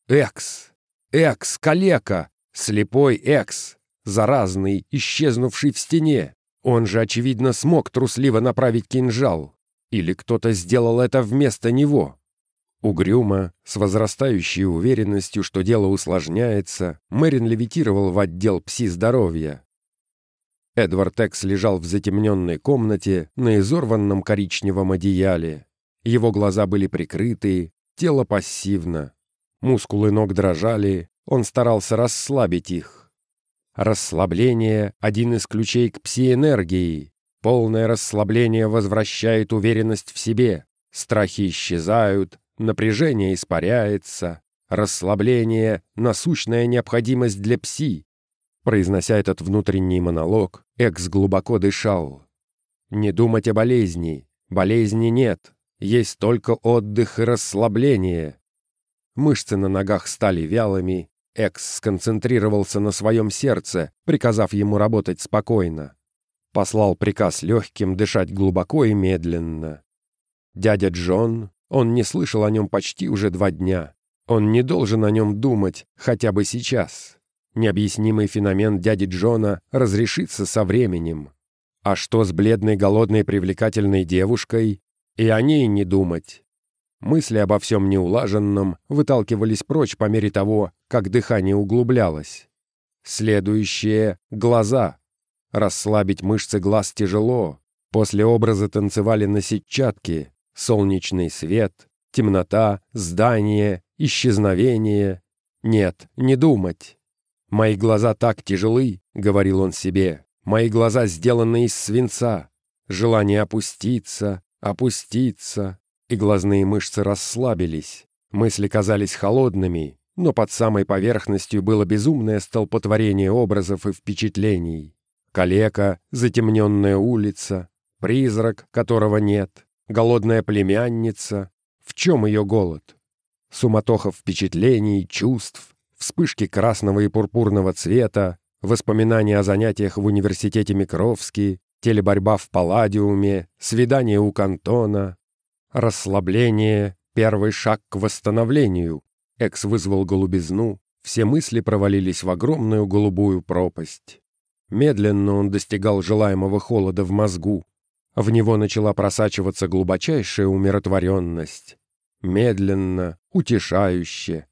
Экс! Экс, калека! Слепой Экс! Заразный, исчезнувший в стене. Он же, очевидно, смог трусливо направить кинжал. Или кто-то сделал это вместо него. Угрюмо, с возрастающей уверенностью, что дело усложняется, Мэрин левитировал в отдел пси-здоровья. Эдвард Экс лежал в затемненной комнате на изорванном коричневом одеяле. Его глаза были прикрыты, тело пассивно. Мускулы ног дрожали, он старался расслабить их. Расслабление — один из ключей к пси-энергии. Полное расслабление возвращает уверенность в себе. Страхи исчезают, напряжение испаряется. Расслабление — насущная необходимость для пси. Произнося этот внутренний монолог, Экс глубоко дышал. Не думать о болезни. Болезни нет. Есть только отдых и расслабление. Мышцы на ногах стали вялыми. Экс сконцентрировался на своем сердце, приказав ему работать спокойно. Послал приказ легким дышать глубоко и медленно. Дядя Джон, он не слышал о нем почти уже 2 дня. Он не должен о нем думать, хотя бы сейчас. Необъяснимый феномен дяди Джона разрешится со временем. А что с бледной, голодной, привлекательной девушкой? И о ней не думать. Мысли обо всем неулаженном выталкивались прочь по мере того, как дыхание углублялось. Следующее — глаза. Расслабить мышцы глаз тяжело. После образа танцевали на сетчатке. Солнечный свет, темнота, здание, исчезновение. Нет, не думать. «Мои глаза так тяжелы», — говорил он себе. «Мои глаза сделаны из свинца». Желание опуститься, опуститься. И глазные мышцы расслабились. Мысли казались холодными, но под самой поверхностью было безумное столпотворение образов и впечатлений. Калека, затемненная улица, призрак, которого нет, голодная племянница. В чем ее голод? Суматоха впечатлений, чувств, вспышки красного и пурпурного цвета, воспоминания о занятиях в университете Микровский, телеборьба в Палладиуме, свидание у Кантона. Расслабление — первый шаг к восстановлению. Экс вызвал голубизну, все мысли провалились в огромную голубую пропасть. Медленно он достигал желаемого холода в мозгу. В него начала просачиваться глубочайшая умиротворенность. Медленно, утешающе.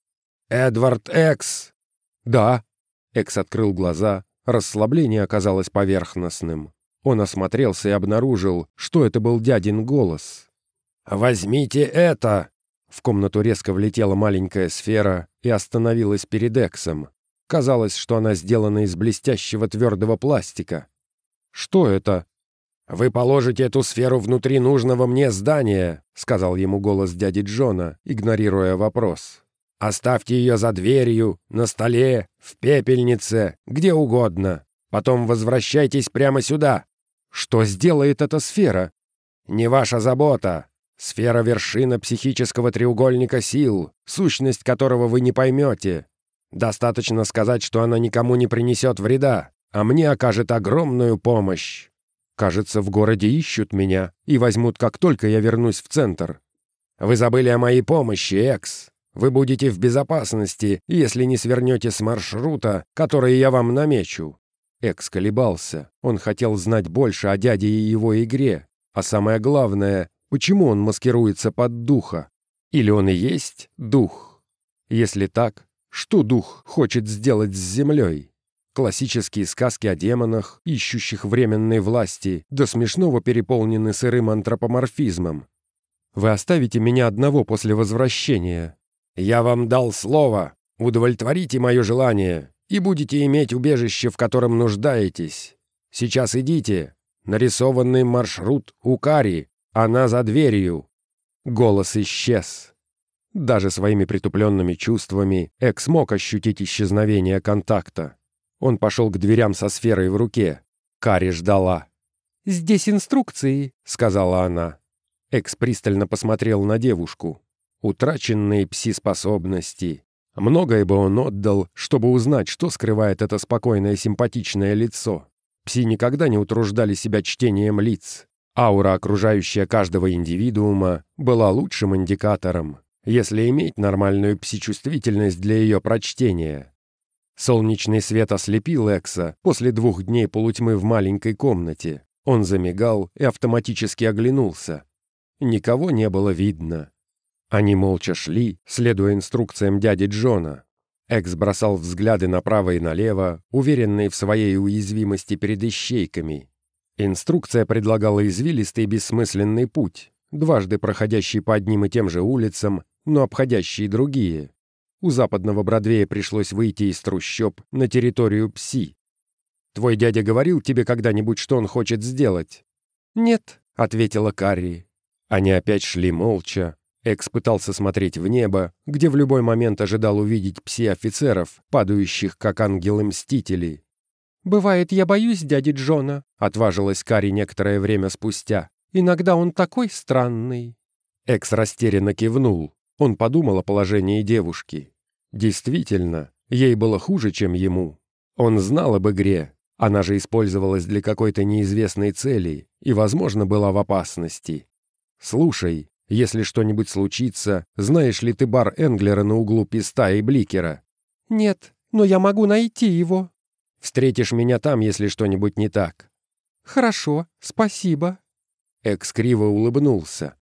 «Эдвард Экс!» «Да». Экс открыл глаза, расслабление оказалось поверхностным. Он осмотрелся и обнаружил, что это был дядин голос. «Возьмите это!» В комнату резко влетела маленькая сфера и остановилась перед Эксом. Казалось, что она сделана из блестящего твердого пластика. «Что это?» «Вы положите эту сферу внутри нужного мне здания», — сказал ему голос дяди Джона, игнорируя вопрос. «Оставьте ее за дверью, на столе, в пепельнице, где угодно. Потом возвращайтесь прямо сюда». «Что сделает эта сфера?» «Не ваша забота. Сфера — вершина психического треугольника сил, сущность которого вы не поймете. Достаточно сказать, что она никому не принесет вреда, а мне окажет огромную помощь. Кажется, в городе ищут меня и возьмут, как только я вернусь в центр. Вы забыли о моей помощи, Экс. Вы будете в безопасности, если не свернете с маршрута, который я вам намечу». Экс колебался. Он хотел знать больше о дяде и его игре. А самое главное, почему он маскируется под духа? Или он и есть дух? Если так, что дух хочет сделать с землей? Классические сказки о демонах, ищущих временной власти, до смешного переполнены сырым антропоморфизмом. «Вы оставите меня одного после возвращения?» «Я вам дал слово. Удовлетворите мое желание, и будете иметь убежище, в котором нуждаетесь. Сейчас идите. Нарисованный маршрут у Кари. Она за дверью». Голос исчез. Даже своими притупленными чувствами Экс мог ощутить исчезновение контакта. Он пошел к дверям со сферой в руке. Кари ждала. «Здесь инструкции», — сказала она. Экс пристально посмотрел на девушку. Утраченные пси-способности. Многое бы он отдал, чтобы узнать, что скрывает это спокойное симпатичное лицо. Пси никогда не утруждали себя чтением лиц. Аура, окружающая каждого индивидуума, была лучшим индикатором, если иметь нормальную пси-чувствительность для ее прочтения. Солнечный свет ослепил Экса после 2 дней полутьмы в маленькой комнате. Он замигал и автоматически оглянулся. Никого не было видно. Они молча шли, следуя инструкциям дяди Джона. Экс бросал взгляды направо и налево, уверенный в своей уязвимости перед ищейками. Инструкция предлагала извилистый бессмысленный путь, дважды проходящий по одним и тем же улицам, но обходящий другие. У западного Бродвея пришлось выйти из трущоб на территорию Пси. «Твой дядя говорил тебе когда-нибудь, что он хочет сделать?» «Нет», — ответила Карри. Они опять шли молча. Экс пытался смотреть в небо, где в любой момент ожидал увидеть пси-офицеров, падающих как ангелы-мстители. «Бывает, я боюсь дяди Джона», — отважилась Карри некоторое время спустя. «Иногда он такой странный». Экс растерянно кивнул. Он подумал о положении девушки. Действительно, ей было хуже, чем ему. Он знал об игре. Она же использовалась для какой-то неизвестной цели и, возможно, была в опасности. «Слушай, если что-нибудь случится, знаешь ли ты бар Энглера на углу Писта и Бликера?» «Нет, но я могу найти его». «Встретишь меня там, если что-нибудь не так». «Хорошо, спасибо». Экс криво улыбнулся.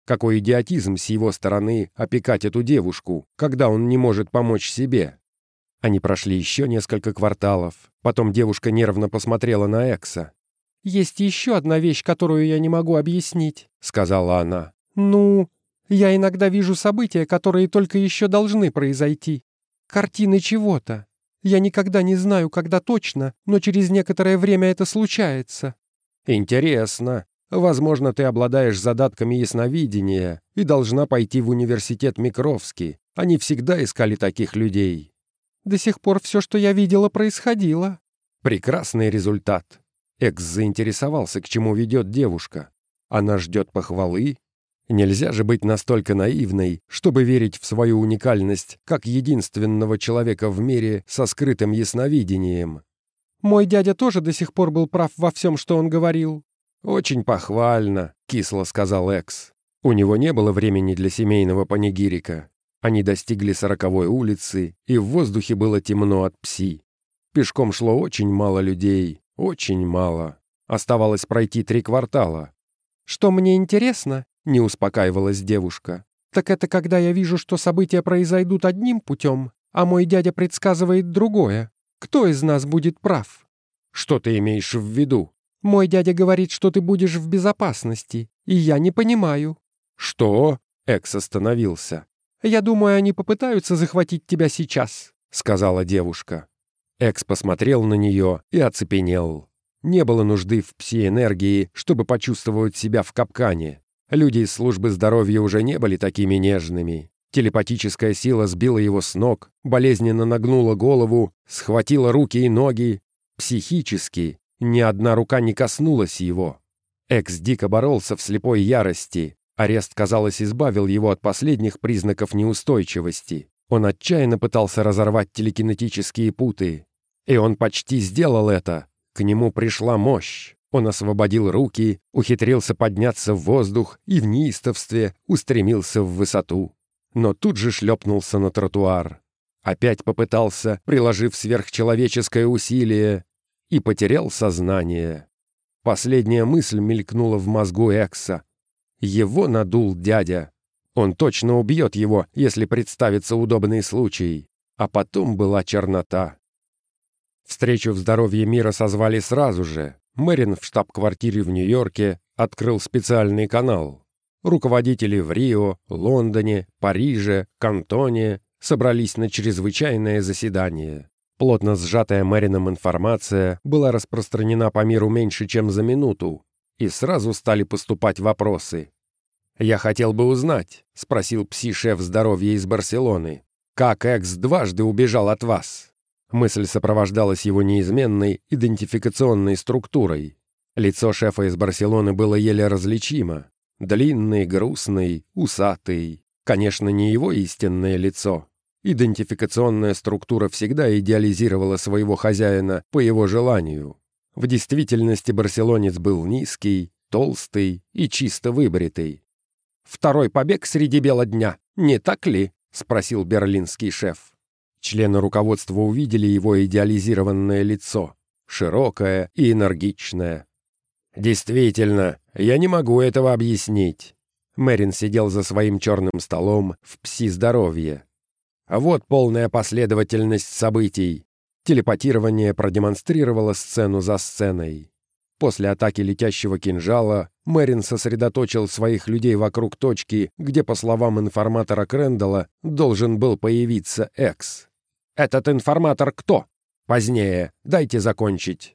Какой идиотизм с его стороны опекать эту девушку, когда он не может помочь себе. Они прошли еще несколько кварталов. Потом девушка нервно посмотрела на Экса. «Есть еще одна вещь, которую я не могу объяснить», — сказала она. «Ну, я иногда вижу события, которые только еще должны произойти. Картины чего-то. Я никогда не знаю, когда точно, но через некоторое время это случается». «Интересно. Возможно, ты обладаешь задатками ясновидения и должна пойти в университет Микровский. Они всегда искали таких людей». «До сих пор все, что я видела, происходило». «Прекрасный результат». Экс заинтересовался, к чему ведет девушка. Она ждет похвалы. Нельзя же быть настолько наивной, чтобы верить в свою уникальность как единственного человека в мире со скрытым ясновидением. «Мой дядя тоже до сих пор был прав во всем, что он говорил». «Очень похвально», — кисло сказал Экс. У него не было времени для семейного панигирика. Они достигли 40-й улицы, и в воздухе было темно от пси. Пешком шло очень мало людей, очень мало. Оставалось пройти 3 квартала. «Что мне интересно?» — не успокаивалась девушка. «Так это когда я вижу, что события произойдут одним путем, а мой дядя предсказывает другое. Кто из нас будет прав?» «Что ты имеешь в виду?» «Мой дядя говорит, что ты будешь в безопасности, и я не понимаю». «Что?» — Экс остановился. «Я думаю, они попытаются захватить тебя сейчас», — сказала девушка. Экс посмотрел на нее и оцепенел. Не было нужды в пси-энергии, чтобы почувствовать себя в капкане. Люди из службы здоровья уже не были такими нежными. Телепатическая сила сбила его с ног, болезненно нагнула голову, схватила руки и ноги. Психически ни одна рука не коснулась его. Экс дико боролся в слепой ярости. Арест, казалось, избавил его от последних признаков неустойчивости. Он отчаянно пытался разорвать телекинетические путы. И он почти сделал это. К нему пришла мощь. Он освободил руки, ухитрился подняться в воздух и в неистовстве устремился в высоту. Но тут же шлепнулся на тротуар. Опять попытался, приложив сверхчеловеческое усилие, и потерял сознание. Последняя мысль мелькнула в мозгу Экса. Его надул дядя. Он точно убьет его, если представится удобный случай. А потом была чернота. Встречу в здоровье мира созвали сразу же. Мэрин в штаб-квартире в Нью-Йорке открыл специальный канал. Руководители в Рио, Лондоне, Париже, Кантоне собрались на чрезвычайное заседание. Плотно сжатая Мэрином информация была распространена по миру меньше, чем за минуту, и сразу стали поступать вопросы. «Я хотел бы узнать», — спросил пси-шеф здоровья из Барселоны, «как Экс дважды убежал от вас?» Мысль сопровождалась его неизменной идентификационной структурой. Лицо шефа из Барселоны было еле различимо. Длинный, грустный, усатый. Конечно, не его истинное лицо. Идентификационная структура всегда идеализировала своего хозяина по его желанию. В действительности барселонец был низкий, толстый и чисто выбритый. «Второй побег среди бела дня, не так ли?» — спросил берлинский шеф. Члены руководства увидели его идеализированное лицо, широкое и энергичное. «Действительно, я не могу этого объяснить». Мэрин сидел за своим черным столом в пси-здоровье. Вот полная последовательность событий. Телепатирование продемонстрировало сцену за сценой. После атаки летящего кинжала Мэрин сосредоточил своих людей вокруг точки, где, по словам информатора Крэндалла, должен был появиться Экс. «Этот информатор кто?» «Позднее. Дайте закончить».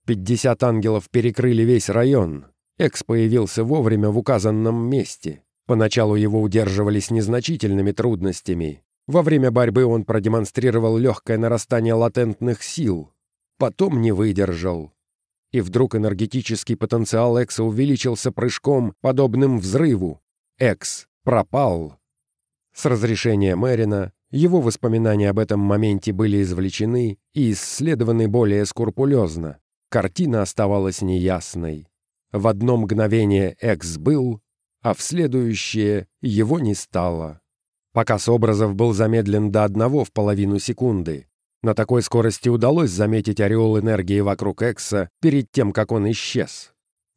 50 ангелов перекрыли весь район. Экс появился вовремя в указанном месте. Поначалу его удерживали с незначительными трудностями. Во время борьбы он продемонстрировал легкое нарастание латентных сил. Потом не выдержал. И вдруг энергетический потенциал Экса увеличился прыжком, подобным взрыву. Экс пропал. С разрешения Мэрина его воспоминания об этом моменте были извлечены и исследованы более скрупулезно. Картина оставалась неясной. В одно мгновение Экс был, а в следующее его не стало. Показ образов был замедлен до 1/2 секунды. На такой скорости удалось заметить ореол энергии вокруг Экса перед тем, как он исчез.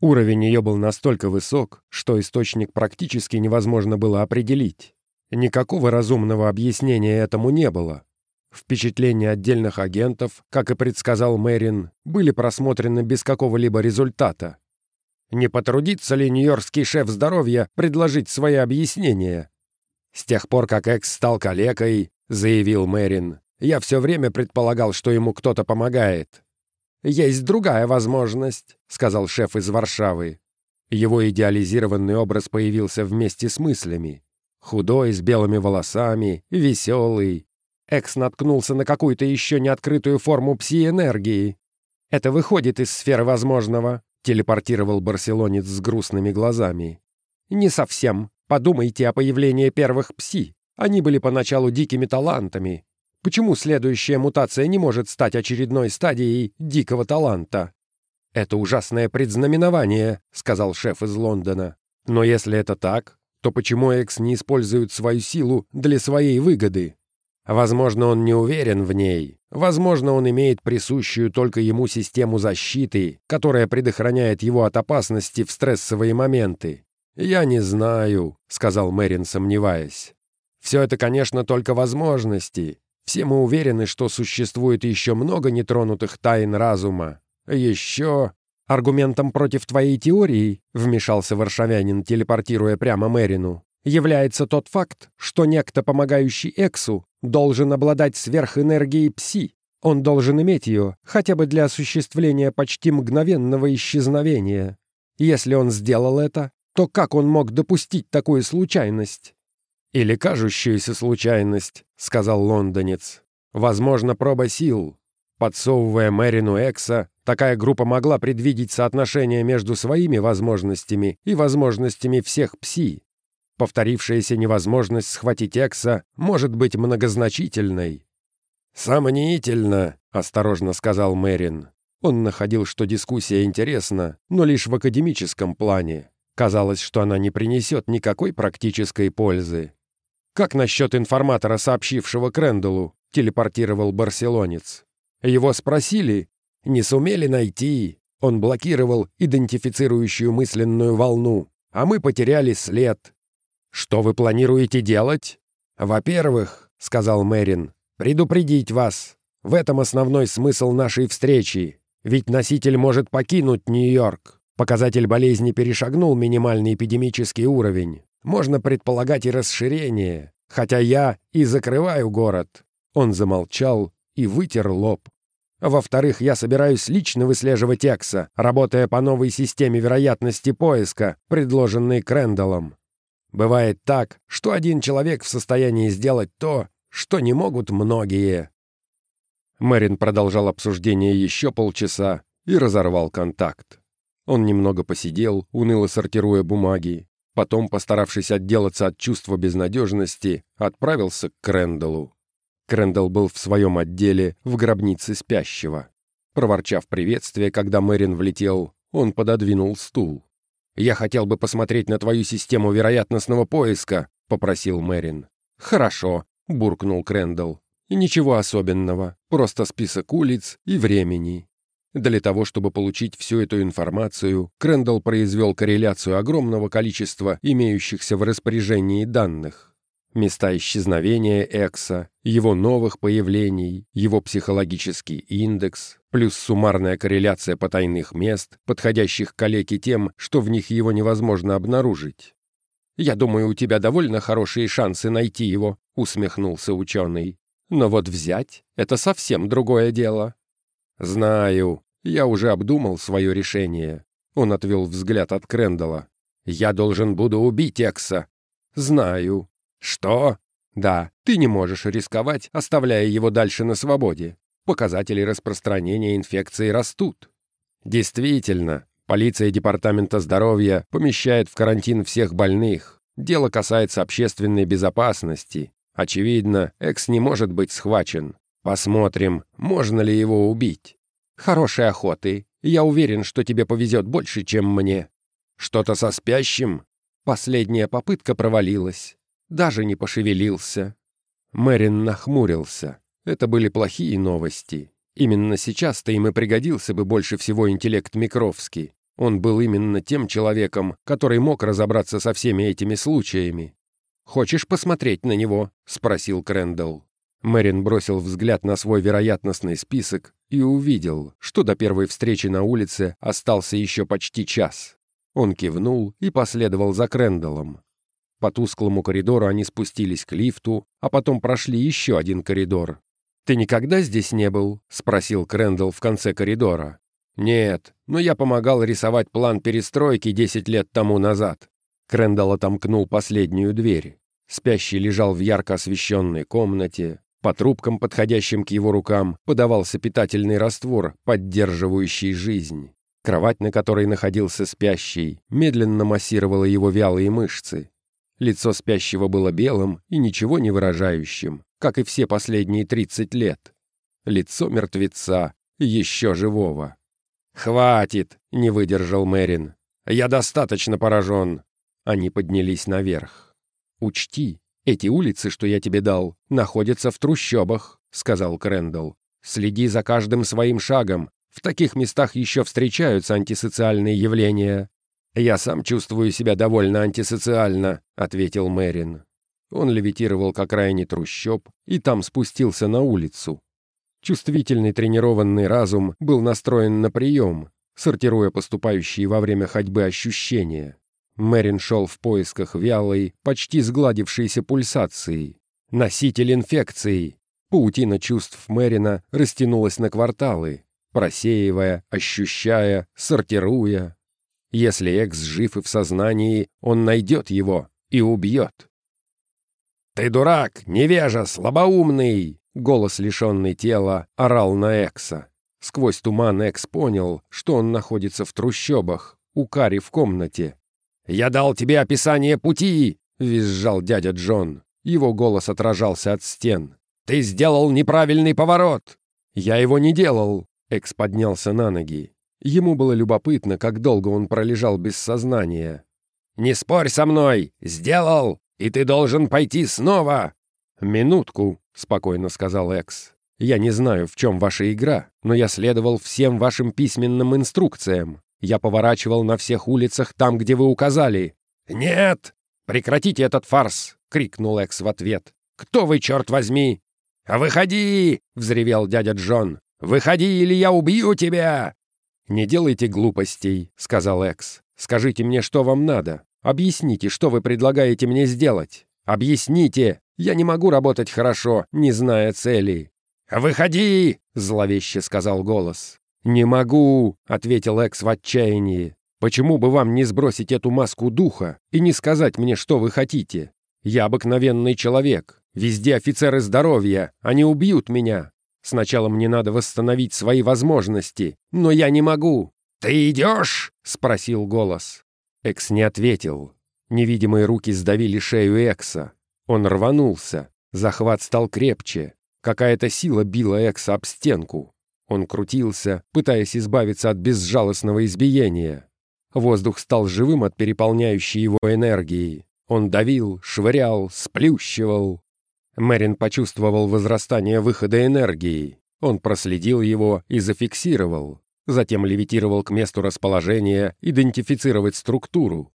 Уровень ее был настолько высок, что источник практически невозможно было определить. Никакого разумного объяснения этому не было. Впечатления отдельных агентов, как и предсказал Мэрин, были просмотрены без какого-либо результата. Не потрудится ли нью-йоркский шеф здоровья предложить свои объяснения? «С тех пор, как Экс стал калекой, — заявил Мэрин, — я все время предполагал, что ему кто-то помогает». «Есть другая возможность», — сказал шеф из Варшавы. Его идеализированный образ появился вместе с мыслями. Худой, с белыми волосами, веселый. Экс наткнулся на какую-то еще не открытую форму пси-энергии. «Это выходит из сферы возможного», — телепортировал барселонец с грустными глазами. «Не совсем. Подумайте о появлении первых пси. Они были поначалу дикими талантами. Почему следующая мутация не может стать очередной стадией дикого таланта?» «Это ужасное предзнаменование», — сказал шеф из Лондона. «Но если это так, то почему Экс не использует свою силу для своей выгоды? Возможно, он не уверен в ней. Возможно, он имеет присущую только ему систему защиты, которая предохраняет его от опасности в стрессовые моменты. «Я не знаю», — сказал Мэрин, сомневаясь. «Все это, конечно, только возможности. Все мы уверены, что существует еще много нетронутых тайн разума. Еще...» «Аргументом против твоей теории», — вмешался варшавянин, телепортируя прямо Мэрину, «является тот факт, что некто, помогающий Эксу, должен обладать сверхэнергией пси. Он должен иметь ее хотя бы для осуществления почти мгновенного исчезновения. Если он сделал это, то как он мог допустить такую случайность?» «Или кажущуюся случайность», — сказал лондонец. «Возможно, проба сил. Подсовывая Мэрину Экса, такая группа могла предвидеть соотношение между своими возможностями и возможностями всех пси. Повторившаяся невозможность схватить Экса может быть многозначительной». «Сомнительно», — осторожно сказал Мэрин. Он находил, что дискуссия интересна, но лишь в академическом плане. Казалось, что она не принесет никакой практической пользы. «Как насчет информатора, сообщившего Крэндаллу?» — телепортировал барселонец. Его спросили, не сумели найти. Он блокировал идентифицирующую мысленную волну, а мы потеряли след. «Что вы планируете делать?» «Во-первых, — сказал Мэрин, — предупредить вас. В этом основной смысл нашей встречи. Ведь носитель может покинуть Нью-Йорк. Показатель болезни перешагнул минимальный эпидемический уровень. Можно предполагать и расширение, хотя я и закрываю город». Он замолчал и вытер лоб. «Во-вторых, я собираюсь лично выслеживать Экса, работая по новой системе вероятности поиска, предложенной Крэндаллом. Бывает так, что один человек в состоянии сделать то, что не могут многие». Мэрин продолжал обсуждение еще полчаса и разорвал контакт. Он немного посидел, уныло сортируя бумаги, потом, постаравшись отделаться от чувства безнадежности, отправился к Крэндаллу. Крэндалл был в своем отделе в гробнице спящего. Проворчав приветствие, когда Мэрин влетел, он пододвинул стул. «Я хотел бы посмотреть на твою систему вероятностного поиска», — попросил Мэрин. «Хорошо», — буркнул Крэндалл. «Ничего особенного, просто список улиц и времени». Для того, чтобы получить всю эту информацию, Крэндалл произвел корреляцию огромного количества имеющихся в распоряжении данных. Места исчезновения Экса, его новых появлений, его психологический индекс, плюс суммарная корреляция потайных мест, подходящих к калеке тем, что в них его невозможно обнаружить. «Я думаю, у тебя довольно хорошие шансы найти его», — усмехнулся ученый. «Но вот взять — это совсем другое дело». «Знаю, я уже обдумал свое решение». Он отвел взгляд от Крэндалла. «Я должен буду убить Экса». «Знаю». «Что?» «Да, ты не можешь рисковать, оставляя его дальше на свободе. Показатели распространения инфекции растут». «Действительно, полиция Департамента здоровья помещает в карантин всех больных. Дело касается общественной безопасности. Очевидно, Экс не может быть схвачен. Посмотрим, можно ли его убить». «Хорошей охоты. Я уверен, что тебе повезет больше, чем мне». «Что-то со спящим?» Последняя попытка провалилась. Даже не пошевелился. Мэрин нахмурился. Это были плохие новости. Именно сейчас-то им и пригодился бы больше всего интеллект Микровски. Он был именно тем человеком, который мог разобраться со всеми этими случаями. «Хочешь посмотреть на него?» — спросил Крэндалл. Мэрин бросил взгляд на свой вероятностный список и увидел, что до первой встречи на улице остался еще почти час. Он кивнул и последовал за Крэндаллом. По тусклому коридору они спустились к лифту, а потом прошли еще один коридор. «Ты никогда здесь не был?» — спросил Крэндалл в конце коридора. «Нет, но я помогал рисовать план перестройки 10 лет тому назад». Крэндалл отомкнул последнюю дверь. Спящий лежал в ярко освещенной комнате. По трубкам, подходящим к его рукам, подавался питательный раствор, поддерживающий жизнь. Кровать, на которой находился спящий, медленно массировала его вялые мышцы. Лицо спящего было белым и ничего не выражающим, как и все последние 30 лет. Лицо мертвеца, еще живого. «Хватит!» — не выдержал Мэрин. «Я достаточно поражен!» Они поднялись наверх. «Учти, эти улицы, что я тебе дал, находятся в трущобах», — сказал Крэндалл. «Следи за каждым своим шагом. В таких местах еще встречаются антисоциальные явления». «Я сам чувствую себя довольно антисоциально», — ответил Мэрин. Он левитировал к окраине трущоб и там спустился на улицу. Чувствительный тренированный разум был настроен на прием, сортируя поступающие во время ходьбы ощущения. Мэрин шел в поисках вялой, почти сгладившейся пульсации. Носитель инфекции. Паутина чувств Мэрина растянулась на кварталы, просеивая, ощущая, сортируя. Если Экс жив и в сознании, он найдет его и убьет. «Ты дурак, невежа, слабоумный!» Голос, лишенный тела, орал на Экса. Сквозь туман Экс понял, что он находится в трущобах, у Кари в комнате. «Я дал тебе описание пути!» — визжал дядя Джон. Его голос отражался от стен. «Ты сделал неправильный поворот!» «Я его не делал!» Экс поднялся на ноги. Ему было любопытно, как долго он пролежал без сознания. «Не спорь со мной! Сделал! И ты должен пойти снова!» «Минутку!» — спокойно сказал Экс. «Я не знаю, в чем ваша игра, но я следовал всем вашим письменным инструкциям. Я поворачивал на всех улицах там, где вы указали». «Нет! Прекратите этот фарс!» — крикнул Экс в ответ. «Кто вы, черт возьми?» «Выходи!» — взревел дядя Джон. «Выходи, или я убью тебя!» «Не делайте глупостей», — сказал Экс. «Скажите мне, что вам надо. Объясните, что вы предлагаете мне сделать. Объясните! Я не могу работать хорошо, не зная цели». «Выходи!» — зловеще сказал голос. «Не могу!» — ответил Экс в отчаянии. «Почему бы вам не сбросить эту маску духа и не сказать мне, что вы хотите? Я обыкновенный человек. Везде офицеры здоровья. Они убьют меня. Сначала мне надо восстановить свои возможности, но я не могу». «Ты идешь?» — спросил голос. Экс не ответил. Невидимые руки сдавили шею Экса. Он рванулся. Захват стал крепче. Какая-то сила била Экса об стенку. Он крутился, пытаясь избавиться от безжалостного избиения. Воздух стал живым от переполняющей его энергии. Он давил, швырял, сплющивал. Мэрин почувствовал возрастание выхода энергии. Он проследил его и зафиксировал. Затем левитировал к месту расположения, идентифицировать структуру.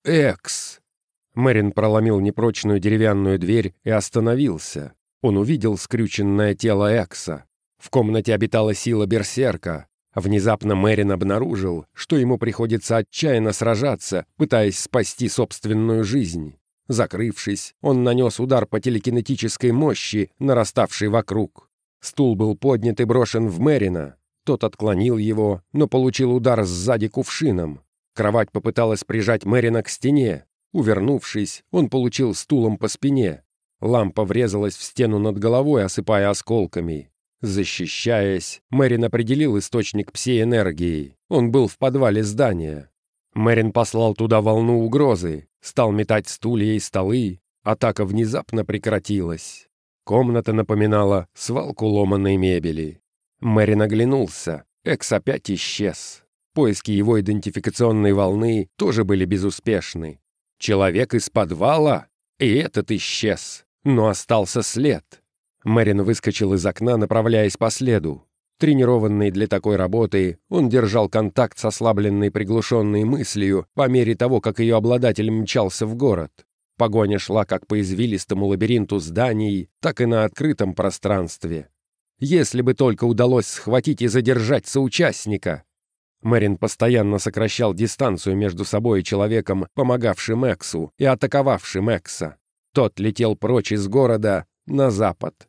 «Экс!» Мэрин проломил непрочную деревянную дверь и остановился. Он увидел скрюченное тело Экса. В комнате обитала сила берсерка. Внезапно Мэрин обнаружил, что ему приходится отчаянно сражаться, пытаясь спасти собственную жизнь. Закрывшись, он нанес удар по телекинетической мощи, нараставшей вокруг. Стул был поднят и брошен в Мэрина. Тот отклонил его, но получил удар сзади кувшином. Кровать попыталась прижать Мэрина к стене. Увернувшись, он получил стулом по спине. Лампа врезалась в стену над головой, осыпая осколками. Защищаясь, Мэрин определил источник пси-энергии. Он был в подвале здания. Мэрин послал туда волну угрозы, стал метать стулья и столы. Атака внезапно прекратилась. Комната напоминала свалку ломаной мебели. Мэрин оглянулся. Экс опять исчез. Поиски его идентификационной волны тоже были безуспешны. Человек из подвала? И этот исчез. Но остался след. Мэрин выскочил из окна, направляясь по следу. Тренированный для такой работы, он держал контакт с ослабленной приглушенной мыслью по мере того, как ее обладатель мчался в город. Погоня шла как по извилистому лабиринту зданий, так и на открытом пространстве. Если бы только удалось схватить и задержать соучастника. Мэрин постоянно сокращал дистанцию между собой и человеком, помогавшим Эксу и атаковавшим Экса. Тот летел прочь из города на запад.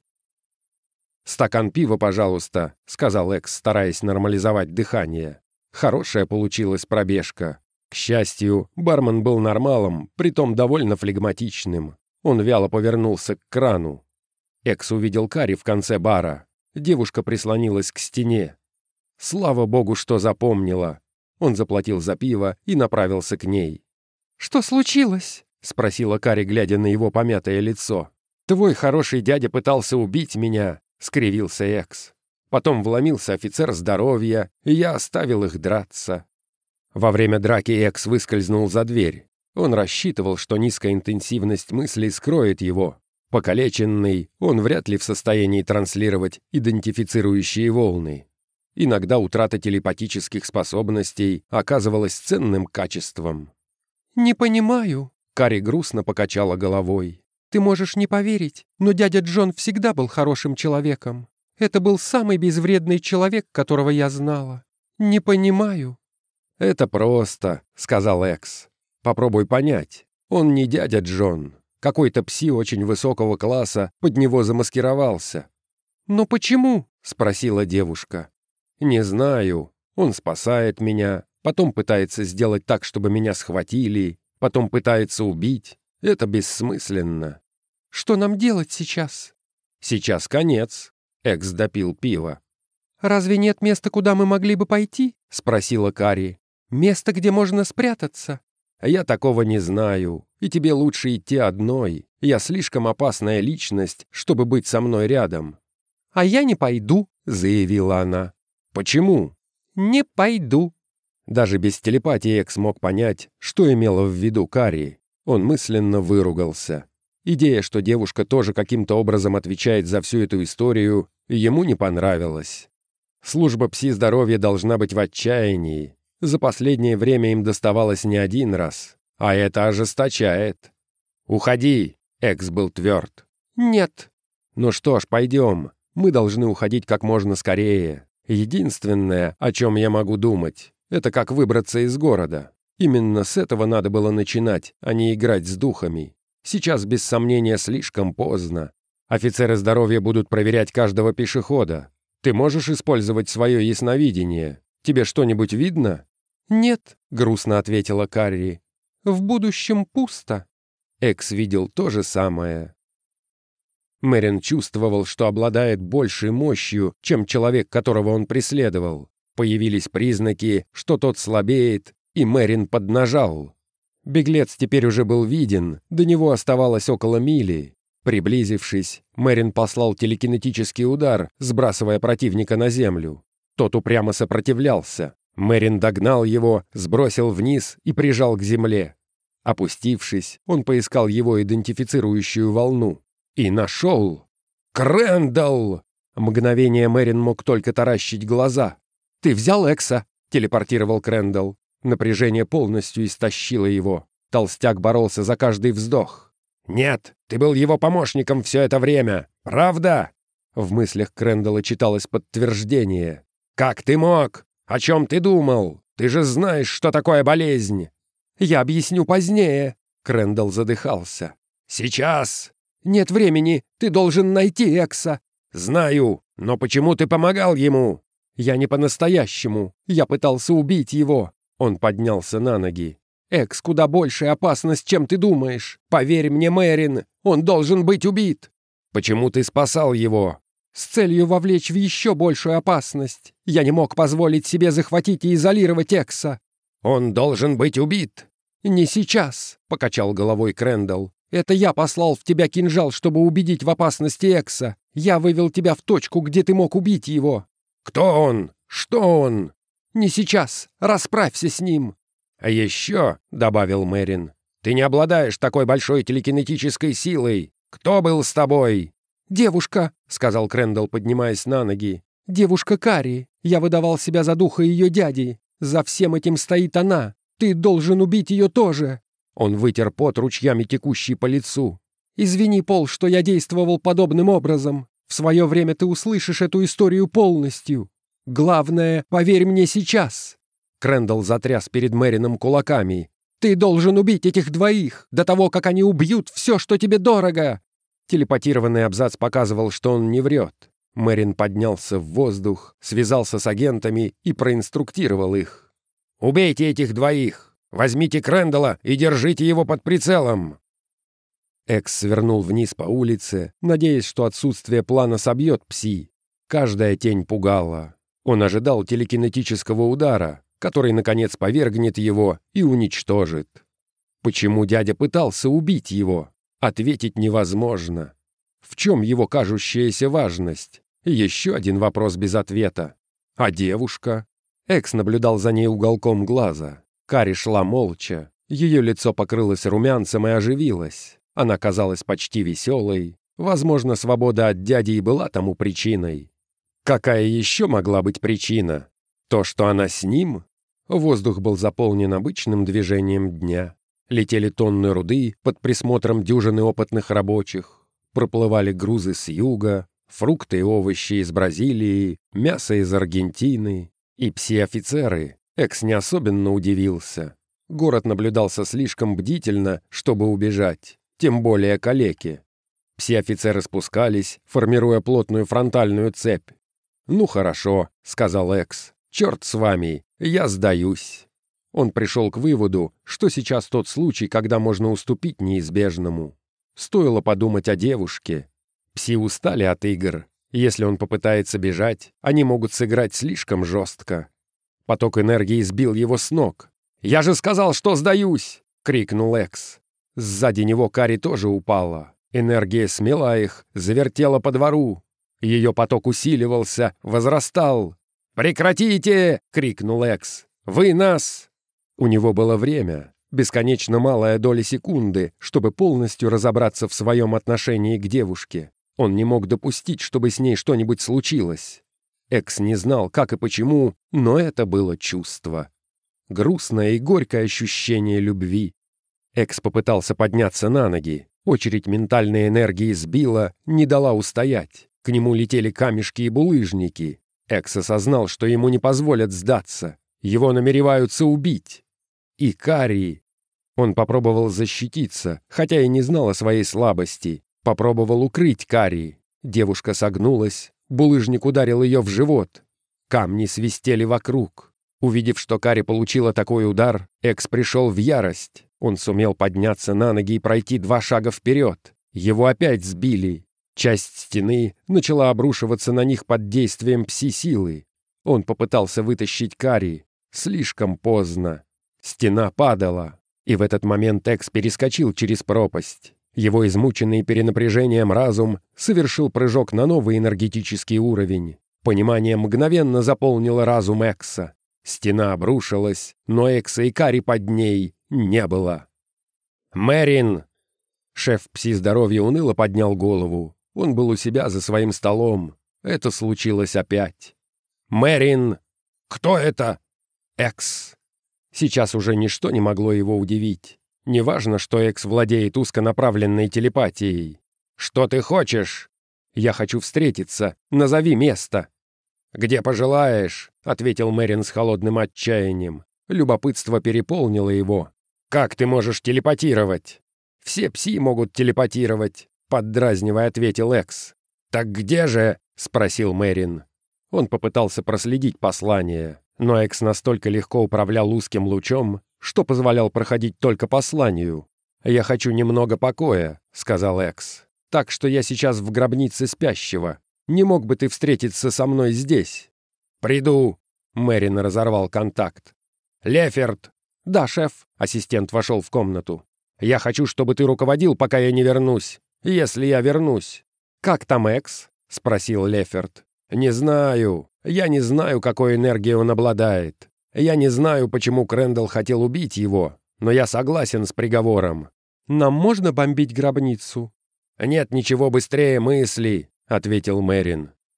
«Стакан пива, пожалуйста», — сказал Экс, стараясь нормализовать дыхание. Хорошая получилась пробежка. К счастью, бармен был нормалом, притом довольно флегматичным. Он вяло повернулся к крану. Экс увидел Кари в конце бара. Девушка прислонилась к стене. Слава богу, что запомнила. Он заплатил за пиво и направился к ней. «Что случилось?» — спросила Кари, глядя на его помятое лицо. «Твой хороший дядя пытался убить меня», — скривился Экс. «Потом вломился офицер здоровья, и я оставил их драться». Во время драки Экс выскользнул за дверь. Он рассчитывал, что низкая интенсивность мыслей скроет его. Покалеченный, он вряд ли в состоянии транслировать идентифицирующие волны. Иногда утрата телепатических способностей оказывалась ценным качеством. «Не понимаю», — Кари грустно покачала головой. «Ты можешь не поверить, но дядя Джон всегда был хорошим человеком. Это был самый безвредный человек, которого я знала. Не понимаю». «Это просто», — сказал Экс. «Попробуй понять. Он не дядя Джон. Какой-то пси очень высокого класса под него замаскировался». «Но почему?» — спросила девушка. «Не знаю. Он спасает меня, потом пытается сделать так, чтобы меня схватили, потом пытается убить. Это бессмысленно». «Что нам делать сейчас?» «Сейчас конец». Экс допил пиво. «Разве нет места, куда мы могли бы пойти?» — спросила Кари. «Место, где можно спрятаться?» «Я такого не знаю, и тебе лучше идти одной. Я слишком опасная личность, чтобы быть со мной рядом». «А я не пойду», — заявила она. «Почему?» «Не пойду». Даже без телепатии Экс мог понять, что имела в виду Кари. Он мысленно выругался. Идея, что девушка тоже каким-то образом отвечает за всю эту историю, ему не понравилась. Служба пси-здоровья должна быть в отчаянии. За последнее время им доставалось не один раз, а это ожесточает. «Уходи!» — Экс был тверд. «Нет». «Ну что ж, пойдем. Мы должны уходить как можно скорее. Единственное, о чем я могу думать, это как выбраться из города. Именно с этого надо было начинать, а не играть с духами. Сейчас, без сомнения, слишком поздно. Офицеры здоровья будут проверять каждого пешехода. Ты можешь использовать свое ясновидение? Тебе что-нибудь видно?» «Нет», — грустно ответила Карри. «В будущем пусто». Экс видел то же самое. Мэрин чувствовал, что обладает большей мощью, чем человек, которого он преследовал. Появились признаки, что тот слабеет, и Мэрин поднажал. Беглец теперь уже был виден, до него оставалось около мили. Приблизившись, Мэрин послал телекинетический удар, сбрасывая противника на землю. Тот упрямо сопротивлялся. Мэрин догнал его, сбросил вниз и прижал к земле. Опустившись, он поискал его идентифицирующую волну. И нашел. «Крэндалл!» Мгновение Мэрин мог только таращить глаза. «Ты взял Экса?» — телепортировал Крэндалл. Напряжение полностью истощило его. Толстяк боролся за каждый вздох. «Нет, ты был его помощником все это время. Правда?» В мыслях Крэндалла читалось подтверждение. «Как ты мог? О чем ты думал? Ты же знаешь, что такое болезнь!» «Я объясню позднее!» Крэндалл задыхался. «Сейчас!» «Нет времени! Ты должен найти Экса!» «Знаю, но почему ты помогал ему?» «Я не по-настоящему. Я пытался убить его!» Он поднялся на ноги. «Экс куда большая опасность, чем ты думаешь. Поверь мне, Мэрин, он должен быть убит!» «Почему ты спасал его?» «С целью вовлечь в еще большую опасность. Я не мог позволить себе захватить и изолировать Экса». «Он должен быть убит!» «Не сейчас», — покачал головой Крэндалл. «Это я послал в тебя кинжал, чтобы убедить в опасности Экса. Я вывел тебя в точку, где ты мог убить его». «Кто он? Что он?» «Не сейчас. Расправься с ним». «А еще», — добавил Мэрин, — «ты не обладаешь такой большой телекинетической силой. Кто был с тобой?» «Девушка», — сказал Крэндалл, поднимаясь на ноги. Девушка Кари. Я выдавал себя за духа ее дяди. За всем этим стоит она. Ты должен убить ее тоже!» Он вытер пот, ручьями текущий по лицу. «Извини, Пол, что я действовал подобным образом. В свое время ты услышишь эту историю полностью. Главное, поверь мне сейчас!» Крэндалл затряс перед Мэрином кулаками. «Ты должен убить этих двоих, до того, как они убьют все, что тебе дорого!» Телепатированный абзац показывал, что он не врет. Мэрин поднялся в воздух, связался с агентами и проинструктировал их. «Убейте этих двоих! Возьмите Крэндалла и держите его под прицелом!» Экс свернул вниз по улице, надеясь, что отсутствие плана собьет Пси. Каждая тень пугала. Он ожидал телекинетического удара, который, наконец, повергнет его и уничтожит. Почему дядя пытался убить его? Ответить невозможно. В чем его кажущаяся важность? Еще один вопрос без ответа. А девушка? Экс наблюдал за ней уголком глаза. Кари шла молча. Ее лицо покрылось румянцем и оживилось. Она казалась почти веселой. Возможно, свобода от дяди и была тому причиной. Какая еще могла быть причина? То, что она с ним? Воздух был заполнен обычным движением дня. Летели тонны руды под присмотром дюжины опытных рабочих. Проплывали грузы с юга, фрукты и овощи из Бразилии, мясо из Аргентины. И пси-офицеры. Экс не особенно удивился. Город наблюдался слишком бдительно, чтобы убежать, тем более калеки. Пси-офицеры спускались, формируя плотную фронтальную цепь. «Ну хорошо», — сказал Экс, — «черт с вами, я сдаюсь». Он пришел к выводу, что сейчас тот случай, когда можно уступить неизбежному. Стоило подумать о девушке. Пси устали от игр. Если он попытается бежать, они могут сыграть слишком жестко. Поток энергии сбил его с ног. «Я же сказал, что сдаюсь!» — крикнул Экс. Сзади него Кари тоже упала. Энергия смела их, завертела по двору. Ее поток усиливался, возрастал. «Прекратите!» — крикнул Экс. «Вы нас!» У него было время, бесконечно малая доля секунды, чтобы полностью разобраться в своем отношении к девушке. Он не мог допустить, чтобы с ней что-нибудь случилось. Экс не знал, как и почему, но это было чувство. Грустное и горькое ощущение любви. Экс попытался подняться на ноги. Очередь ментальной энергии сбила, не дала устоять. К нему летели камешки и булыжники. Экс осознал, что ему не позволят сдаться. Его намереваются убить. И Кари. Он попробовал защититься, хотя и не знал о своей слабости. Попробовал укрыть Кари. Девушка согнулась, булыжник ударил ее в живот. Камни свистели вокруг. Увидев, что Кари получила такой удар, Экс пришел в ярость. Он сумел подняться на ноги и пройти 2 шага вперед. Его опять сбили. Часть стены начала обрушиваться на них под действием пси-силы. Он попытался вытащить Кари. Слишком поздно. Стена падала. И в этот момент Экс перескочил через пропасть. Его измученный перенапряжением разум совершил прыжок на новый энергетический уровень. Понимание мгновенно заполнило разум Экса. Стена обрушилась, но Экса и Кари под ней не было. «Мэрин!» Шеф пси-здоровья уныло поднял голову. Он был у себя за своим столом. Это случилось опять. «Мэрин!» «Кто это?» «Экс!» Сейчас уже ничто не могло его удивить. Неважно, что Экс владеет узконаправленной телепатией. «Что ты хочешь?» «Я хочу встретиться. Назови место». «Где пожелаешь», — ответил Мэрин с холодным отчаянием. Любопытство переполнило его. «Как ты можешь телепатировать?» «Все пси могут телепатировать», — поддразнивая ответил Экс. «Так где же?» — спросил Мэрин. Он попытался проследить послание, но Экс настолько легко управлял узким лучом, что позволял проходить только посланию. «Я хочу немного покоя», — сказал Экс. «Так что я сейчас в гробнице спящего. Не мог бы ты встретиться со мной здесь?» «Приду», — Мэрин разорвал контакт. «Леферт!» «Да, шеф», — ассистент вошел в комнату. «Я хочу, чтобы ты руководил, пока я не вернусь. Если я вернусь». «Как там Экс?» — спросил Леферт. «Не знаю. Я не знаю, какой энергией он обладает. Я не знаю, почему Крэндалл хотел убить его, но я согласен с приговором». «Нам можно бомбить гробницу?» «Нет ничего быстрее мысли», — ответил Мэрин.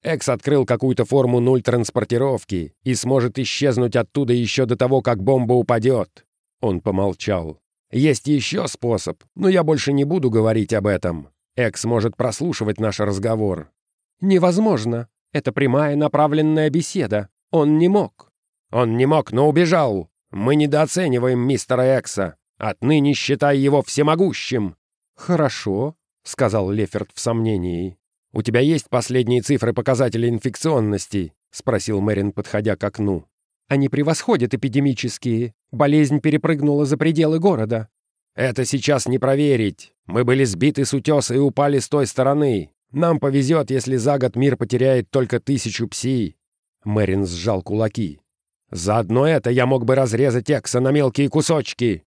Экс открыл какую-то форму нуль-транспортировки и сможет исчезнуть оттуда еще до того, как бомба упадет». Он помолчал. «Есть еще способ, но я больше не буду говорить об этом. Экс может прослушивать наш разговор». «Невозможно. Это прямая направленная беседа. Он не мог». «Он не мог, но убежал. Мы недооцениваем мистера Экса. Отныне считай его всемогущим». «Хорошо», — сказал Леферт в сомнении. «У тебя есть последние цифры показателей инфекционности?» — спросил Мэрин, подходя к окну. «Они превосходят эпидемические. Болезнь перепрыгнула за пределы города». «Это сейчас не проверить. Мы были сбиты с утеса и упали с той стороны. Нам повезет, если за год мир потеряет только 1000 пси». Мэрин сжал кулаки. «За одно это я мог бы разрезать Экса на мелкие кусочки».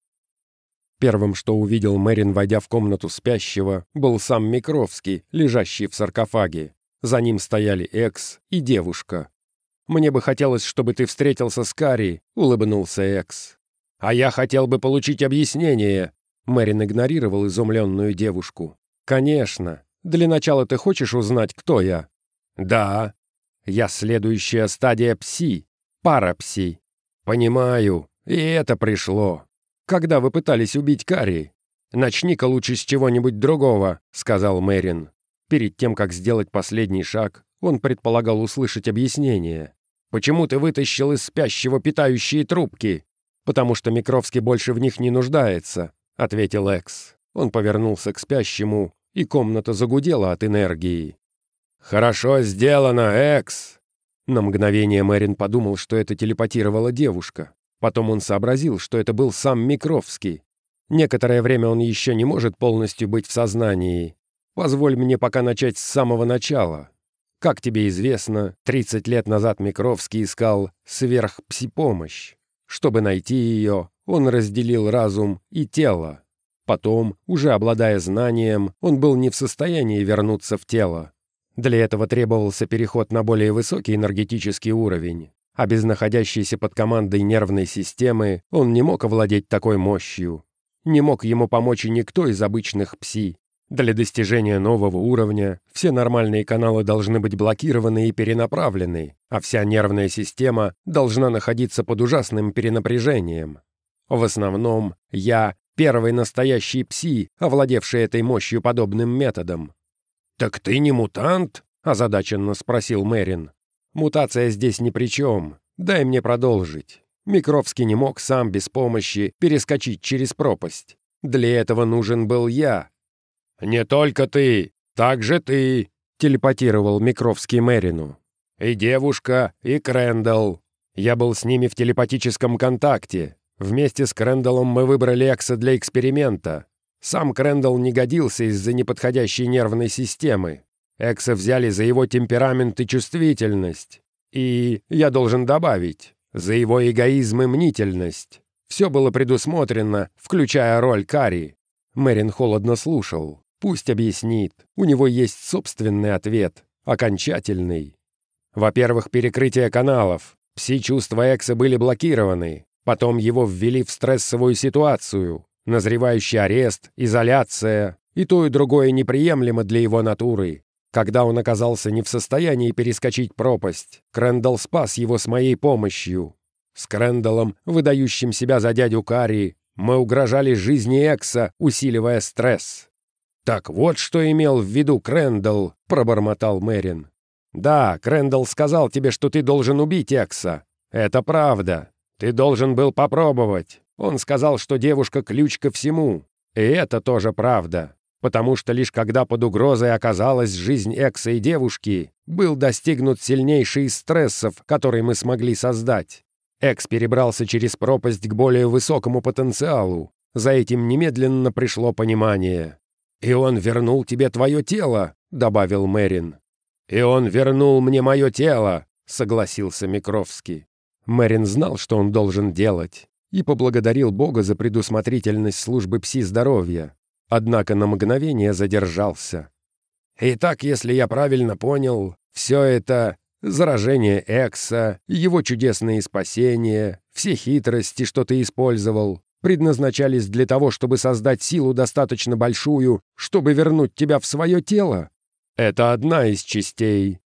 Первым, что увидел Мэрин, войдя в комнату спящего, был сам Микровский, лежащий в саркофаге. За ним стояли Экс и девушка. «Мне бы хотелось, чтобы ты встретился с Кари», — улыбнулся Экс. «А я хотел бы получить объяснение». Мэрин игнорировал изумленную девушку. «Конечно. Для начала ты хочешь узнать, кто я?» «Да. Я следующая стадия пси. Парапси». «Понимаю. И это пришло. Когда вы пытались убить Кари?» «Начни-ка лучше с чего-нибудь другого», — сказал Мэрин. Перед тем, как сделать последний шаг, он предполагал услышать объяснение. «Почему ты вытащил из спящего питающие трубки?» «Потому что Микровский больше в них не нуждается», — ответил Экс. Он повернулся к спящему, и комната загудела от энергии. «Хорошо сделано, Экс!» На мгновение Мэрин подумал, что это телепатировала девушка. Потом он сообразил, что это был сам Микровский. Некоторое время он еще не может полностью быть в сознании. Позволь мне пока начать с самого начала. Как тебе известно, 30 лет назад Микровский искал сверхпсипомощь. Чтобы найти ее, он разделил разум и тело. Потом, уже обладая знанием, он был не в состоянии вернуться в тело. Для этого требовался переход на более высокий энергетический уровень. А без находящейся под командой нервной системы он не мог овладеть такой мощью. Не мог ему помочь и никто из обычных пси. Для достижения нового уровня все нормальные каналы должны быть блокированы и перенаправлены, а вся нервная система должна находиться под ужасным перенапряжением. В основном я — первый настоящий пси, овладевший этой мощью подобным методом. «Так ты не мутант?» — озадаченно спросил Мэрин. «Мутация здесь ни при чем. Дай мне продолжить. Микровский не мог сам без помощи перескочить через пропасть. Для этого нужен был я». «Не только ты, также ты», — телепатировал Микровский Мэрину. «И девушка, и Крэндалл. Я был с ними в телепатическом контакте. Вместе с Крэндаллом мы выбрали Экса для эксперимента. Сам Крэндалл не годился из-за неподходящей нервной системы. Экса взяли за его темперамент и чувствительность. И, я должен добавить, за его эгоизм и мнительность. Все было предусмотрено, включая роль Кари». Мэрин холодно слушал. Пусть объяснит. У него есть собственный ответ. Окончательный. Во-первых, перекрытие каналов. Пси-чувства Экса были блокированы. Потом его ввели в стрессовую ситуацию. Назревающий арест, изоляция. И то, и другое неприемлемо для его натуры. Когда он оказался не в состоянии перескочить пропасть, Крэндалл спас его с моей помощью. С Крэндаллом, выдающим себя за дядю Кари, мы угрожали жизни Экса, усиливая стресс. «Так вот, что имел в виду Крэндалл», — пробормотал Мэрин. «Да, Крэндалл сказал тебе, что ты должен убить Экса. Это правда. Ты должен был попробовать. Он сказал, что девушка — ключ ко всему. И это тоже правда. Потому что лишь когда под угрозой оказалась жизнь Экса и девушки, был достигнут сильнейший из стрессов, который мы смогли создать. Экс перебрался через пропасть к более высокому потенциалу. За этим немедленно пришло понимание. «И он вернул тебе твое тело», — добавил Мэрин. «И он вернул мне мое тело», — согласился Микровский. Мэрин знал, что он должен делать, и поблагодарил Бога за предусмотрительность службы пси-здоровья. Однако на мгновение задержался. «Итак, если я правильно понял, все это заражение Экса, его чудесные спасения, все хитрости, что ты использовал, предназначались для того, чтобы создать силу достаточно большую, чтобы вернуть тебя в свое тело?» «Это одна из частей»,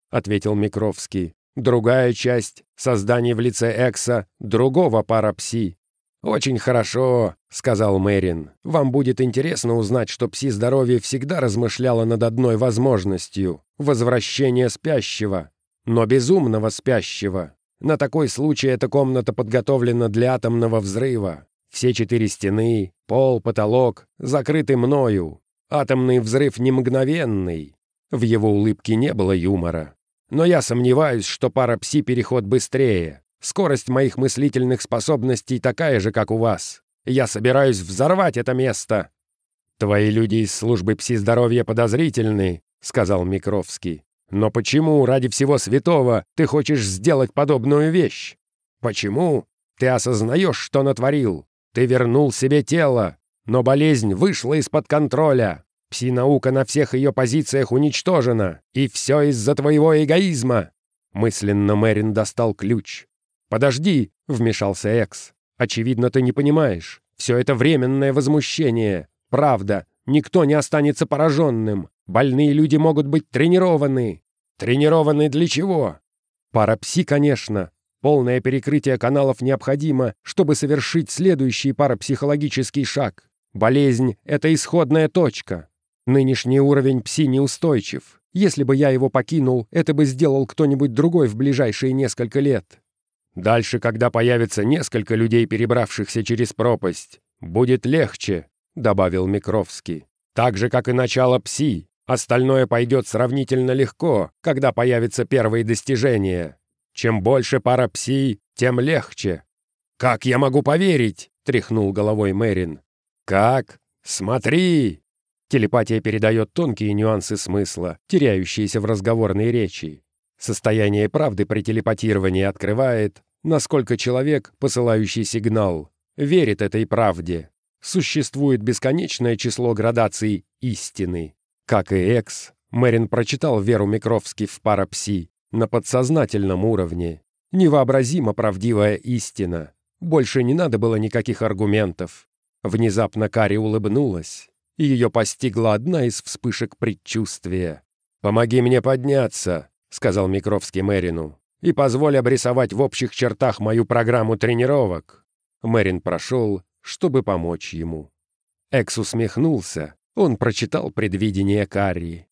— ответил Микровский. «Другая часть — создание в лице Экса другого пара-пси». «Очень хорошо», — сказал Мэрин. «Вам будет интересно узнать, что пси-здоровье всегда размышляло над одной возможностью — возвращение спящего, но безумного спящего. На такой случай эта комната подготовлена для атомного взрыва. Все 4 стены, пол, потолок закрыты мною. Атомный взрыв не мгновенный». В его улыбке не было юмора. «Но я сомневаюсь, что пара-пси переход быстрее. Скорость моих мыслительных способностей такая же, как у вас. Я собираюсь взорвать это место». «Твои люди из службы пси-здоровья подозрительны», — сказал Микровский. «Но почему, ради всего святого, ты хочешь сделать подобную вещь? Почему? Ты осознаешь, что натворил. Ты вернул себе тело, но болезнь вышла из-под контроля. Пси-наука на всех ее позициях уничтожена, и все из-за твоего эгоизма». Мысленно Мэрин достал ключ. «Подожди», — вмешался Экс. «Очевидно, ты не понимаешь. Все это временное возмущение. Правда, никто не останется пораженным. Больные люди могут быть тренированы». «Тренированы для чего?» «Парапси, конечно. Полное перекрытие каналов необходимо, чтобы совершить следующий парапсихологический шаг. Болезнь — это исходная точка. Нынешний уровень пси неустойчив. Если бы я его покинул, это бы сделал кто-нибудь другой в ближайшие несколько лет. Дальше, когда появится несколько людей, перебравшихся через пропасть, будет легче», — добавил Микровский. «Так же, как и начало пси. Остальное пойдет сравнительно легко, когда появятся первые достижения. Чем больше пара пси, тем легче». «Как я могу поверить?» — тряхнул головой Мэрин. «Как? Смотри!» Телепатия передает тонкие нюансы смысла, теряющиеся в разговорной речи. Состояние правды при телепатировании открывает, насколько человек, посылающий сигнал, верит этой правде. Существует бесконечное число градаций истины. Как и Экс, Мэрин прочитал веру Микровский в парапси на подсознательном уровне. Невообразимо правдивая истина. Больше не надо было никаких аргументов. Внезапно Кари улыбнулась, и ее постигла одна из вспышек предчувствия. «Помоги мне подняться», — сказал Микровский Мэрину, «и позволь обрисовать в общих чертах мою программу тренировок». Мэрин прошел, чтобы помочь ему. Экс усмехнулся. Он прочитал предвидение Карри.